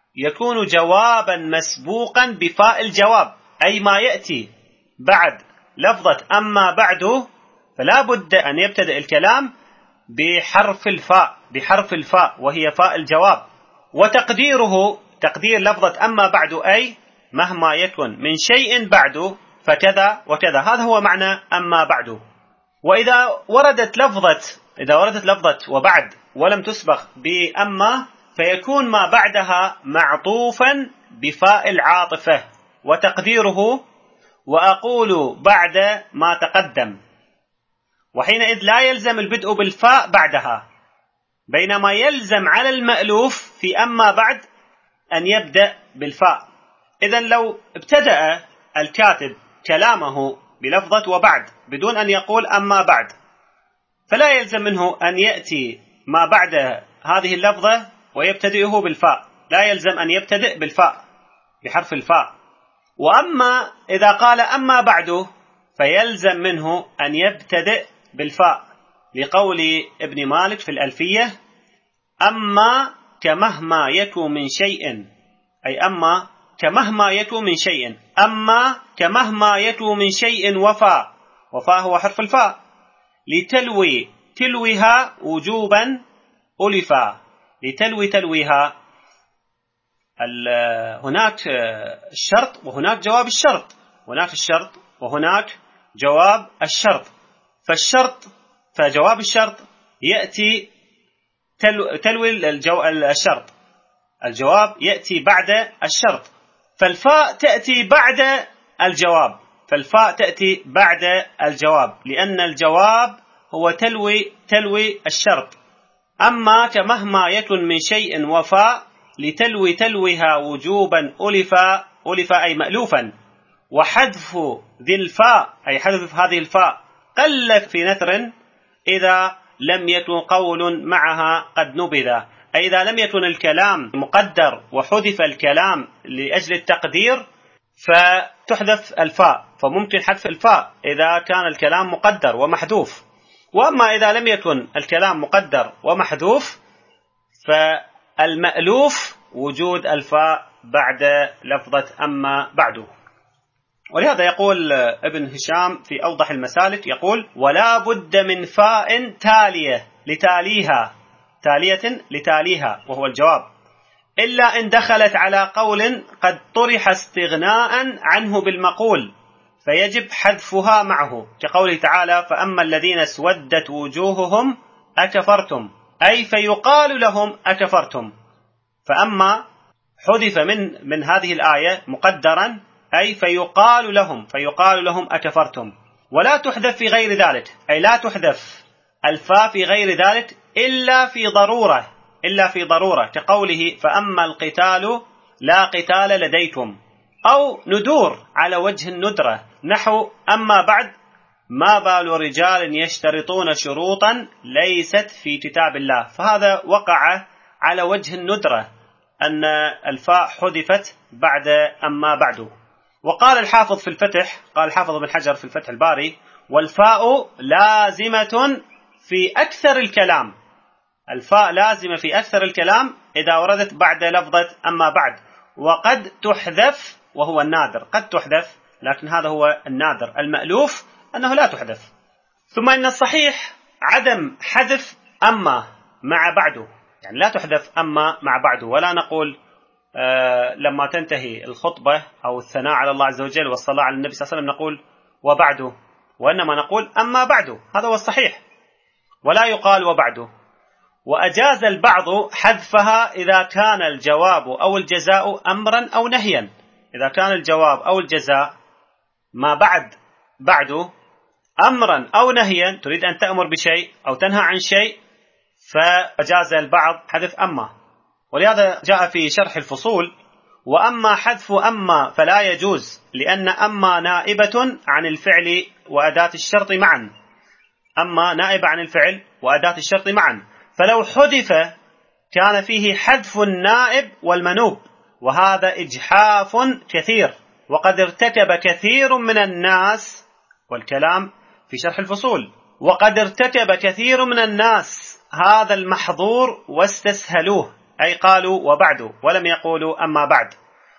يكون جوابا مسبوقا بفاء الجواب، أي ما يأتي بعد لفظة أما بعد فلا بد أن يبتدئ الكلام بحرف الفاء بحرف الفاء وهي فاء الجواب. وتقديره تقدير لفظة أما بعد أي مهما يكن من شيء بعد فكذا وكذا، هذا هو معنى أما بعد. وإذا وردت لفظة إذا وردت لفظة وبعد ولم تسبق بأما فيكون ما بعدها معطوفا بفاء العاطفة، وتقديره وأقول بعد ما تقدم، وحينئذ لا يلزم البدء بالفاء بعدها، بينما يلزم على المألوف في أما بعد أن يبدأ بالفاء. إذن لو ابتدأ الكاتب كلامه بلفظة وبعد بدون أن يقول أما بعد فلا يلزم منه أن يأتي ما بعد هذه اللفظة ويبتدئه بالفاء، لا يلزم أن يبتدئ بالفاء بحرف الفاء. وأما إذا قال أما بعد فيلزم منه أن يبتدئ بالفاء، لقول ابن مالك في الألفية: أما كمهما يكون من شيء، أي أما كمهما يكون من شيء، أما كمهما يكون من شيء وفاء، وفاء هو حرف الفاء، لتلوي تلويها وجوبا ألفا، لتلوي تلويها. هناك الشرط وهناك جواب الشرط، هناك الشرط وهناك جواب الشرط. فالشرط فجواب الشرط يأتي تلو تلوي الجو الشرط، الجواب يأتي بعد الشرط، فالفاء تأتي بعد الجواب فالفاء تأتي بعد الجواب لأن الجواب هو تلوي تلوي الشرط. أما كمهما يكن من شيء وفاء لتلوي تلويها وجوبا ألفا، ألفا أي مألوفا. وحذف ذي الفاء أي حذف هذه الفاء قل في نثر إذا لم يكن قول معها قد نبذ، أي إذا لم يكن الكلام مقدر وحذف الكلام لأجل التقدير فتحذف الفاء، فممكن حذف الفاء إذا كان الكلام مقدر ومحذوف. وأما إذا لم يكن الكلام مقدر ومحذوف فالمألوف وجود الفاء بعد لفظة أما بعده. ولهذا يقول ابن هشام في أوضح المسالك، يقول: ولا بد من فاء تالية لتاليها تالية لتاليها وهو الجواب، إلا إن دخلت على قول قد طرح استغناء عنه بالمقول فيجب حذفها معه، كقوله تعالى: فأما الذين اسودت وجوههم أكفرتم، أي فيقال لهم أكفرتم. فأما حذف من من هذه الآية مقدرا، أي فيقال لهم فيقال لهم أكفرتم. ولا تحذف في غير ذلك، أي لا تحذف الفاء في غير ذلك إلا في ضرورة إلا في ضرورة كقوله: فأما القتال لا قتال لديكم، أو ندور على وجه الندرة نحو: أما بعد ما بال رجال يشترطون شروطا ليست في كتاب الله. فهذا وقع على وجه الندرة أن الفاء حذفت بعد أما بعد. وقال الحافظ في الفتح قال الحافظ ابن حجر في الفتح الباري: والفاء لازمة في أكثر الكلام، الفاء لازمة في أكثر الكلام إذا وردت بعد لفظة أما بعد، وقد تحذف وهو النادر، قد تحذف لكن هذا هو النادر، المألوف أنه لا تحذف. ثم إن الصحيح عدم حذف أما مع بعده، يعني لا تحذف أما مع بعده، ولا نقول آه لما تنتهي الخطبة أو الثناء على الله عز وجل والصلاة على النبي صلى الله عليه وسلم نقول وبعده، وإنما نقول أما بعده، هذا هو الصحيح، ولا يقال وبعده. وأجاز البعض حذفها إذا كان الجواب أو الجزاء أمرا أو نهيا، إذا كان الجواب أو الجزاء ما بعد بعده أمرا أو نهيا، تريد أن تأمر بشيء أو تنهى عن شيء، فأجاز البعض حذف أما. ولهذا جاء في شرح الفصول: وأما حذف أما فلا يجوز، لأن أما نائبة عن الفعل وأداة الشرط معا، أما نائبة عن الفعل وأداة الشرط معا، فلو حذف كان فيه حذف النائب والمنوب، وهذا إجحاف كثير، وقد ارتكب كثير من الناس، والكلام في شرح الفصول، وقد ارتكب كثير من الناس هذا المحظور واستسهلوه، أي قالوا وبعد ولم يقولوا أما بعد.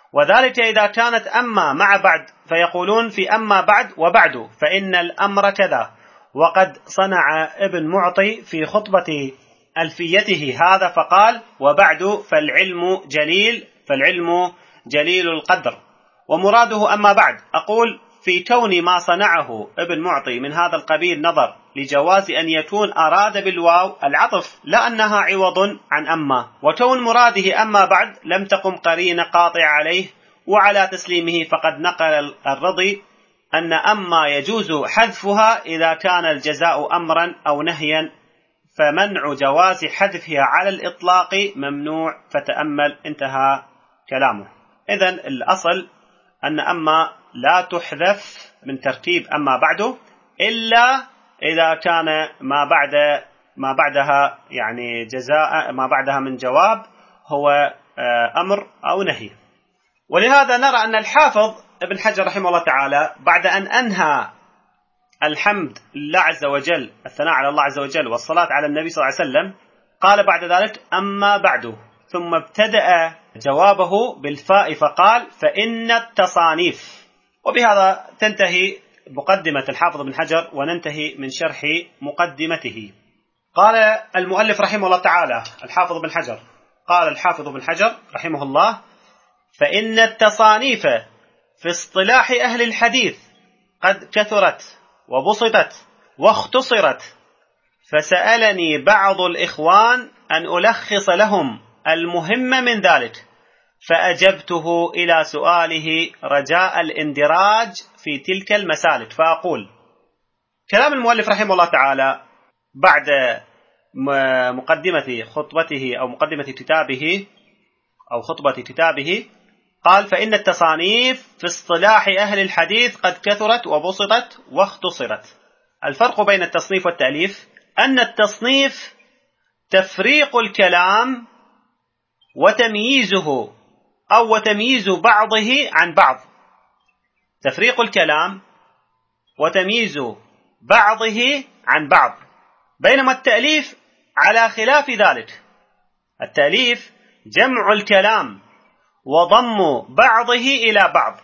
وذلك إذا كانت أما مع بعد، فيقولون في أما بعد وبعد فإن الأمر كذا. وقد صنع ابن معطي في خطبة ألفيته هذا فقال: وبعد فالعلم جليل، فالعلم جليل القدر. ومراده أما بعد. أقول في كون ما صنعه ابن معطي من هذا القبيل نظر لجواز أن يكون أراد بالواو العطف لا أنها عوض عن أما، وكون مراده أما بعد لم تقم قرينة قاطع عليه. وعلى تسليمه فقد نقل الرضي أن أما يجوز حذفها إذا كان الجزاء أمرا أو نهيا، فمنع جواز حذفها على الإطلاق ممنوع، فتأمل. انتهى كلامه. إذن الأصل أن أما لا تحذف من ترتيب أما بعده إلا إذا كان ما بعد ما بعدها يعني جزاء ما بعدها من جواب هو أمر أو نهي. ولهذا نرى أن الحافظ ابن حجر رحمه الله تعالى بعد أن أنهى الحمد لله عز وجل، الثناء على الله عز وجل والصلاة على النبي صلى الله عليه وسلم، قال بعد ذلك: أما بعد، ثم ابتدأ جوابه بالفاء فقال: فإن التصانيف. وبهذا تنتهي مقدمة الحافظ بن حجر وننتهي من شرح مقدمته. قال المؤلف رحمه الله تعالى الحافظ بن حجر قال الحافظ بن حجر رحمه الله: فإن التصانيف في اصطلاح أهل الحديث قد كثرت وبسطت واختصرت، فسألني بعض الإخوان أن ألخص لهم المهم من ذلك، فأجبته إلى سؤاله رجاء الاندراج في تلك المسالك. فأقول: كلام المؤلف رحمه الله تعالى بعد مقدمة خطبته أو مقدمة كتابه أو خطبة كتابه قال: فإن التصانيف في اصطلاح أهل الحديث قد كثرت وبسطت واختصرت. الفرق بين التصنيف والتأليف أن التصنيف تفريق الكلام وتمييزه أو وتمييز بعضه عن بعض، تفريق الكلام وتمييز بعضه عن بعض، بينما التأليف على خلاف ذلك. التأليف جمع الكلام وضم بعضه إلى بعض.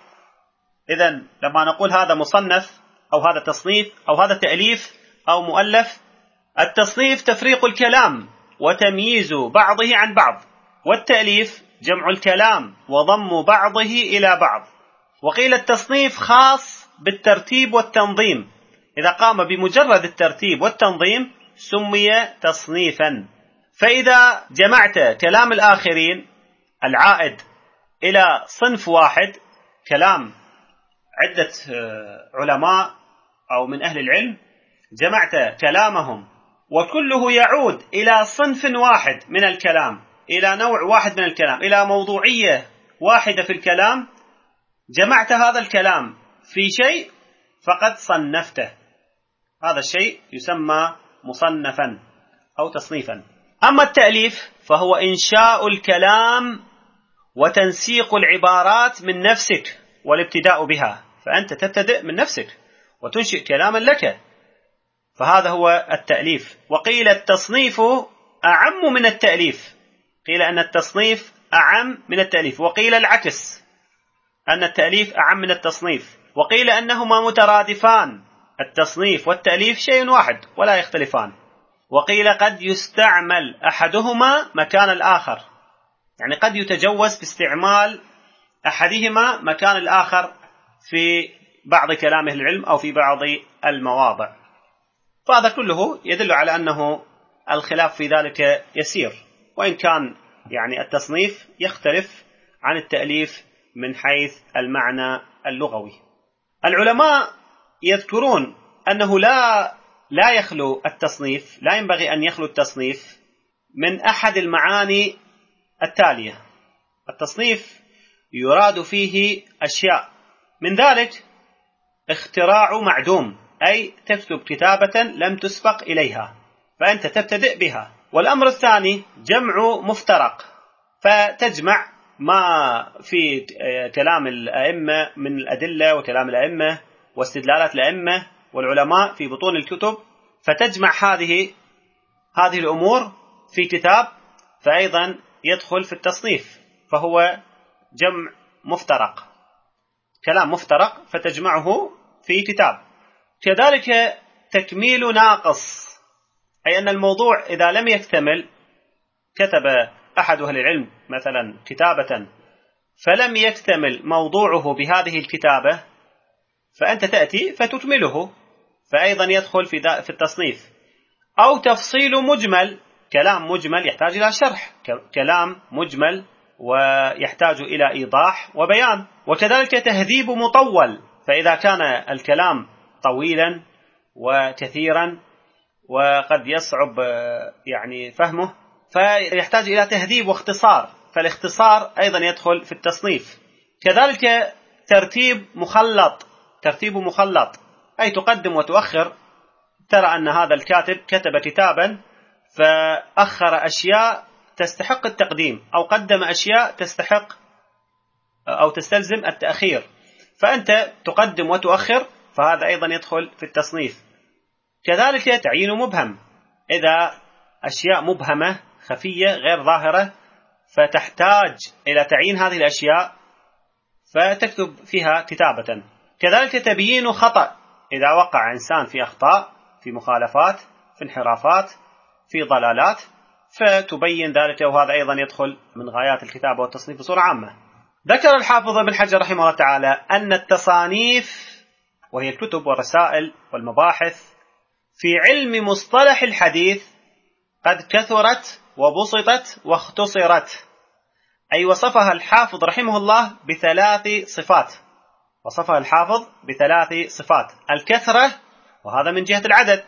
إذن لما نقول هذا مصنف أو هذا تصنيف أو هذا تأليف أو مؤلف، التصنيف تفريق الكلام وتمييز بعضه عن بعض، والتأليف جمع الكلام وضم بعضه إلى بعض. وقيل التصنيف خاص بالترتيب والتنظيم، إذا قام بمجرد الترتيب والتنظيم سمي تصنيفا. فإذا جمعت كلام الآخرين العائد إلى صنف واحد، كلام عدة علماء أو من أهل العلم، جمعت كلامهم وكله يعود إلى صنف واحد من الكلام، إلى نوع واحد من الكلام، إلى موضوعية واحدة في الكلام، جمعت هذا الكلام في شيء فقد صنفته. هذا الشيء يسمى مصنفا أو تصنيفا. أما التأليف فهو إنشاء الكلام وتنسيق العبارات من نفسك والابتداء بها، فأنت تبتدئ من نفسك وتنشئ كلاما لك، فهذا هو التأليف. وقيل التصنيف أعم من التأليف، قيل أن التصنيف أعم من التأليف، وقيل العكس، أن التأليف أعم من التصنيف، وقيل أنهما مترادفان، التصنيف والتأليف شيء واحد ولا يختلفان، وقيل قد يستعمل أحدهما مكان الآخر، يعني قد يتجوز في استعمال أحدهما مكان الآخر في بعض كلام أهل العلم أو في بعض المواضع. فهذا كله يدل على أنه الخلاف في ذلك يسير، وإن كان يعني التصنيف يختلف عن التأليف من حيث المعنى اللغوي. العلماء يذكرون أنه لا لا يخلو التصنيف، لا ينبغي أن يخلو التصنيف من أحد المعاني التالية. التصنيف يراد فيه أشياء، من ذلك اختراع معدوم، أي تكتب كتابة لم تسبق إليها فأنت تبتدئ بها. والأمر الثاني جمع مفترق، فتجمع ما في كلام الأئمة من الأدلة وكلام الأئمة واستدلالات الأئمة والعلماء في بطون الكتب، فتجمع هذه هذه الأمور في كتاب، فأيضا يدخل في التصنيف، فهو جمع مفترق، كلام مفترق فتجمعه في كتاب. كذلك تكميل ناقص، أي أن الموضوع إذا لم يكتمل، كتب أحد أهل العلم مثلا كتابة فلم يكتمل موضوعه بهذه الكتابة، فأنت تأتي فتكمله، فأيضا يدخل في التصنيف. أو تفصيل مجمل، كلام مجمل يحتاج إلى شرح، كلام مجمل ويحتاج إلى إيضاح وبيان. وكذلك تهذيب مطول، فإذا كان الكلام طويلا وكثيرا وقد يصعب يعني فهمه فيحتاج إلى تهذيب واختصار، فالاختصار أيضا يدخل في التصنيف. كذلك ترتيب مخلط، ترتيب مخلط أي تقدم وتؤخر، ترى أن هذا الكاتب كتب كتابا فأخر أشياء تستحق التقديم أو قدم أشياء تستحق أو تستلزم التأخير، فأنت تقدم وتؤخر، فهذا أيضا يدخل في التصنيف. كذلك تعيين مبهم، إذا أشياء مبهمة خفية غير ظاهرة فتحتاج إلى تعيين هذه الأشياء فتكتب فيها كتابة. كذلك تبيين خطأ، إذا وقع إنسان في أخطاء، في مخالفات، في انحرافات، في ضلالات، فتبين ذلك، وهذا أيضا يدخل من غايات الكتابة والتصنيف بصورة عامة. ذكر الحافظ ابن حجر رحمه الله تعالى أن التصانيف وهي الكتب والرسائل والمباحث في علم مصطلح الحديث قد كثرت وبسطت واختصرت، أي وصفها الحافظ رحمه الله بثلاث صفات. وصفها الحافظ بثلاث صفات: الكثرة وهذا من جهة العدد،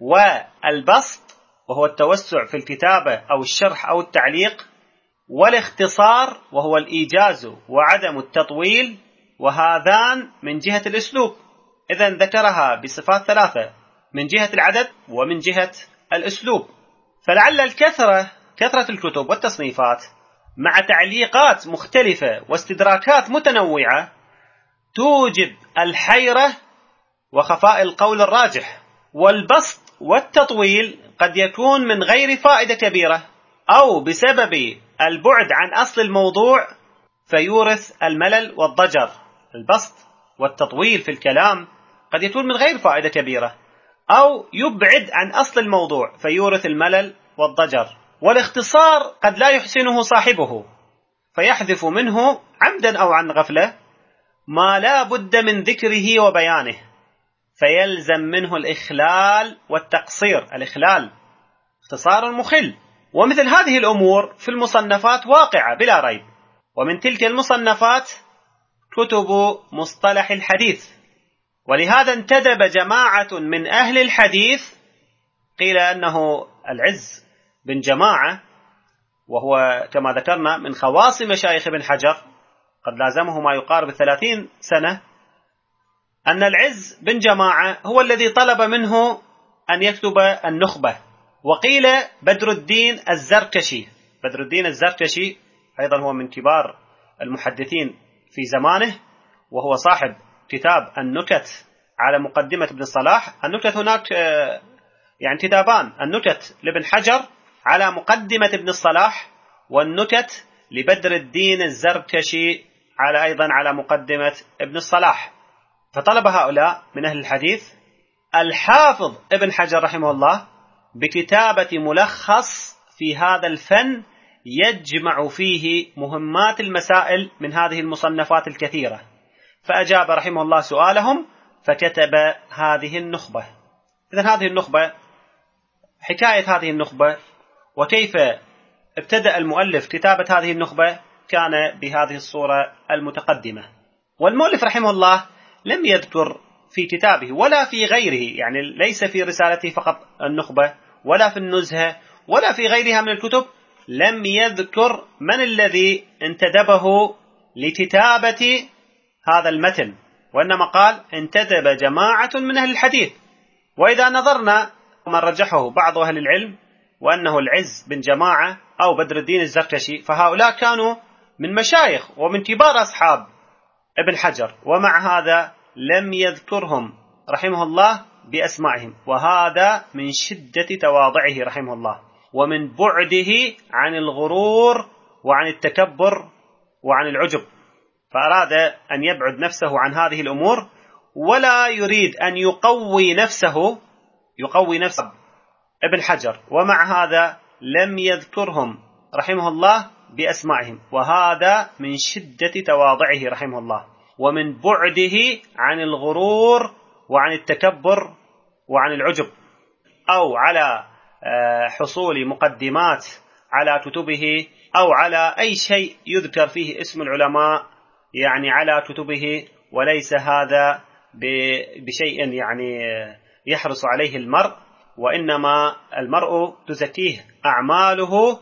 والبسط وهو التوسع في الكتابة أو الشرح أو التعليق، والاختصار وهو الإيجاز وعدم التطويل، وهذان من جهة الأسلوب. إذن ذكرها بصفات ثلاثة من جهة العدد ومن جهة الأسلوب. فلعل الكثرة، كثرة الكتب والتصنيفات مع تعليقات مختلفة واستدراكات متنوعة توجب الحيرة وخفاء القول الراجح. والبسط والتطويل قد يكون من غير فائدة كبيرة أو بسبب البعد عن أصل الموضوع فيورث الملل والضجر. البسط والتطويل في الكلام قد يكون من غير فائدة كبيرة أو يبعد عن أصل الموضوع فيورث الملل والضجر. والاختصار قد لا يحسنه صاحبه فيحذف منه عمدا أو عن غفلة ما لا بد من ذكره وبيانه، فيلزم منه الإخلال والتقصير. الإخلال اختصار مخل. ومثل هذه الأمور في المصنفات واقعة بلا ريب، ومن تلك المصنفات كتب مصطلح الحديث. ولهذا انتدب جماعة من أهل الحديث، قيل أنه العز بن جماعة، وهو كما ذكرنا من خواص مشايخ ابن حجر، قد لازمه ما يقارب الثلاثين سنة، أن العز بن جماعة هو الذي طلب منه أن يكتب النخبة. وقيل بدر الدين الزركشي، بدر الدين الزركشي أيضا هو من كبار المحدثين في زمانه، وهو صاحب كتاب النكت على مقدمة ابن الصلاح. النكت هناك يعني كتابان: النكت لابن حجر على مقدمة ابن الصلاح، والنكت لبدر الدين الزركشي على أيضا على مقدمة ابن الصلاح. فطلب هؤلاء من أهل الحديث الحافظ ابن حجر رحمه الله بكتابة ملخص في هذا الفن يجمع فيه مهمات المسائل من هذه المصنفات الكثيرة، فأجاب رحمه الله سؤالهم فكتب هذه النخبة. إذن هذه النخبة، حكاية هذه النخبة وكيف ابتدأ المؤلف كتابة هذه النخبة كان بهذه الصورة المتقدمة. والمؤلف رحمه الله لم يذكر في كتابه ولا في غيره، يعني ليس في رسالته فقط النخبة ولا في النزهة ولا في غيرها من الكتب، لم يذكر من الذي انتدبه لكتابة هذا المتن، وإنما قال انتدب جماعة من أهل الحديث. وإذا نظرنا من رجحه بعض أهل العلم وأنه العز بن جماعة أو بدر الدين الزركشي، فهؤلاء كانوا من مشايخ ومن كبار أصحاب ابن حجر، ومع هذا لم يذكرهم رحمه الله بأسمائهم، وهذا من شدة تواضعه رحمه الله ومن بعده عن الغرور وعن التكبر وعن العجب. فأراد أن يبعد نفسه عن هذه الأمور ولا يريد أن يقوي نفسه يقوي نفسه ابن حجر، ومع هذا لم يذكرهم رحمه الله بأسمائهم، وهذا من شدة تواضعه رحمه الله ومن بعده عن الغرور وعن التكبر وعن العجب، أو على حصول مقدمات على كتبه أو على أي شيء يذكر فيه اسم العلماء يعني على كتبه، وليس هذا بشيء يعني يحرص عليه المرء، وإنما المرء تزكيه أعماله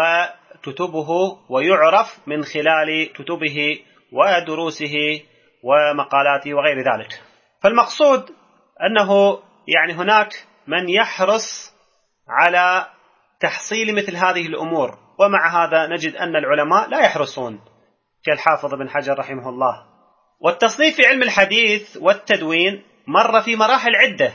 وكتبه، ويعرف من خلال كتبه ودروسه ومقالاته وغير ذلك. فالمقصود أنه يعني هناك من يحرص على تحصيل مثل هذه الأمور، ومع هذا نجد أن العلماء لا يحرصون كالحافظ بن حجر رحمه الله. والتصنيف في علم الحديث والتدوين مر في مراحل عدة،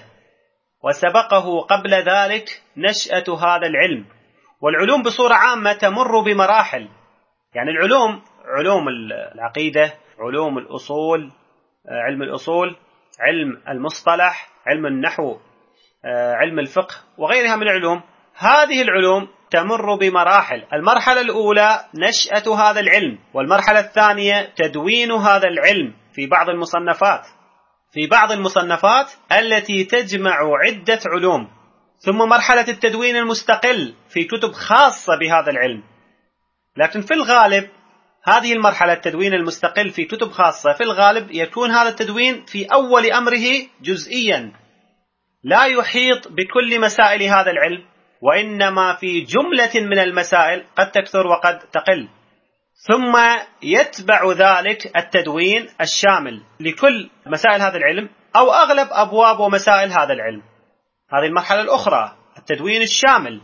وسبقه قبل ذلك نشأة هذا العلم. والعلوم بصورة عامة تمر بمراحل، يعني العلوم علوم العقيدة، علوم الأصول، علم الأصول، علم المصطلح، علم النحو، علم الفقه وغيرها من العلوم، هذه العلوم تمر بمراحل. المرحلة الأولى نشأة هذا العلم، والمرحلة الثانية تدوين هذا العلم في بعض المصنفات في بعض المصنفات التي تجمع عدة علوم، ثم مرحلة التدوين المستقل في كتب خاصة بهذا العلم. لكن في الغالب هذه المرحلة التدوين المستقل في كتب خاصة في الغالب يكون هذا التدوين في أول أمره جزئيا، لا يحيط بكل مسائل هذا العلم، وإنما في جملة من المسائل قد تكثر وقد تقل، ثم يتبع ذلك التدوين الشامل لكل مسائل هذا العلم أو أغلب أبواب ومسائل هذا العلم. هذه المرحلة الأخرى، التدوين الشامل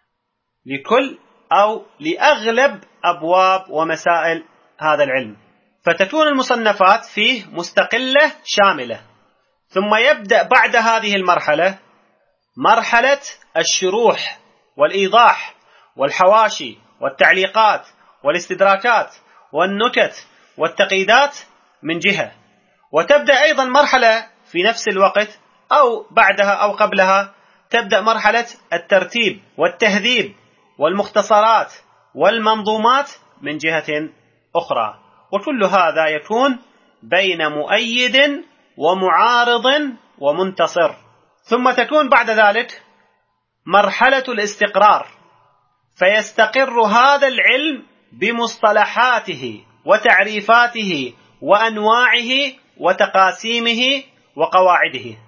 لكل أو لأغلب أبواب ومسائل هذا العلم، فتكون المصنفات فيه مستقلة شاملة. ثم يبدأ بعد هذه المرحلة مرحلة الشروح والإيضاح والحواشي والتعليقات والاستدراكات والنكت والتقييدات من جهة، وتبدأ أيضا مرحلة في نفس الوقت أو بعدها أو قبلها تبدأ مرحلة الترتيب والتهذيب والمختصرات والمنظومات من جهة أخرى، وكل هذا يكون بين مؤيد ومعارض ومنتصر. ثم تكون بعد ذلك مرحلة الاستقرار، فيستقر هذا العلم بمصطلحاته وتعريفاته وأنواعه وتقاسيمه وقواعده.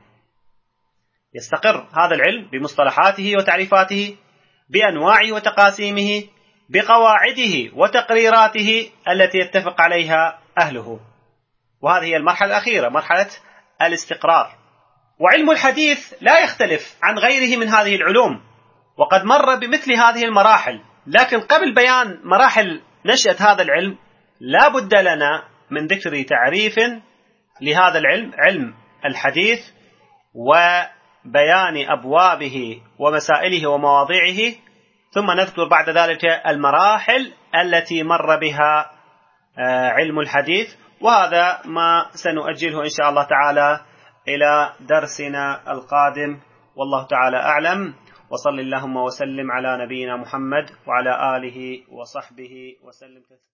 يستقر هذا العلم بمصطلحاته وتعريفاته، بأنواعه وتقاسيمه، بقواعده وتقريراته التي يتفق عليها أهله. وهذه هي المرحلة الأخيرة، مرحلة الاستقرار. وعلم الحديث لا يختلف عن غيره من هذه العلوم، وقد مر بمثل هذه المراحل. لكن قبل بيان مراحل نشأة هذا العلم لا بد لنا من ذكر تعريف لهذا العلم، علم الحديث، وبيان أبوابه ومسائله ومواضيعه، ثم نذكر بعد ذلك المراحل التي مر بها علم الحديث. وهذا ما سنؤجله إن شاء الله تعالى إلى درسنا القادم، والله تعالى أعلم، وصل اللهم وسلم على نبينا محمد وعلى آله وصحبه وسلم.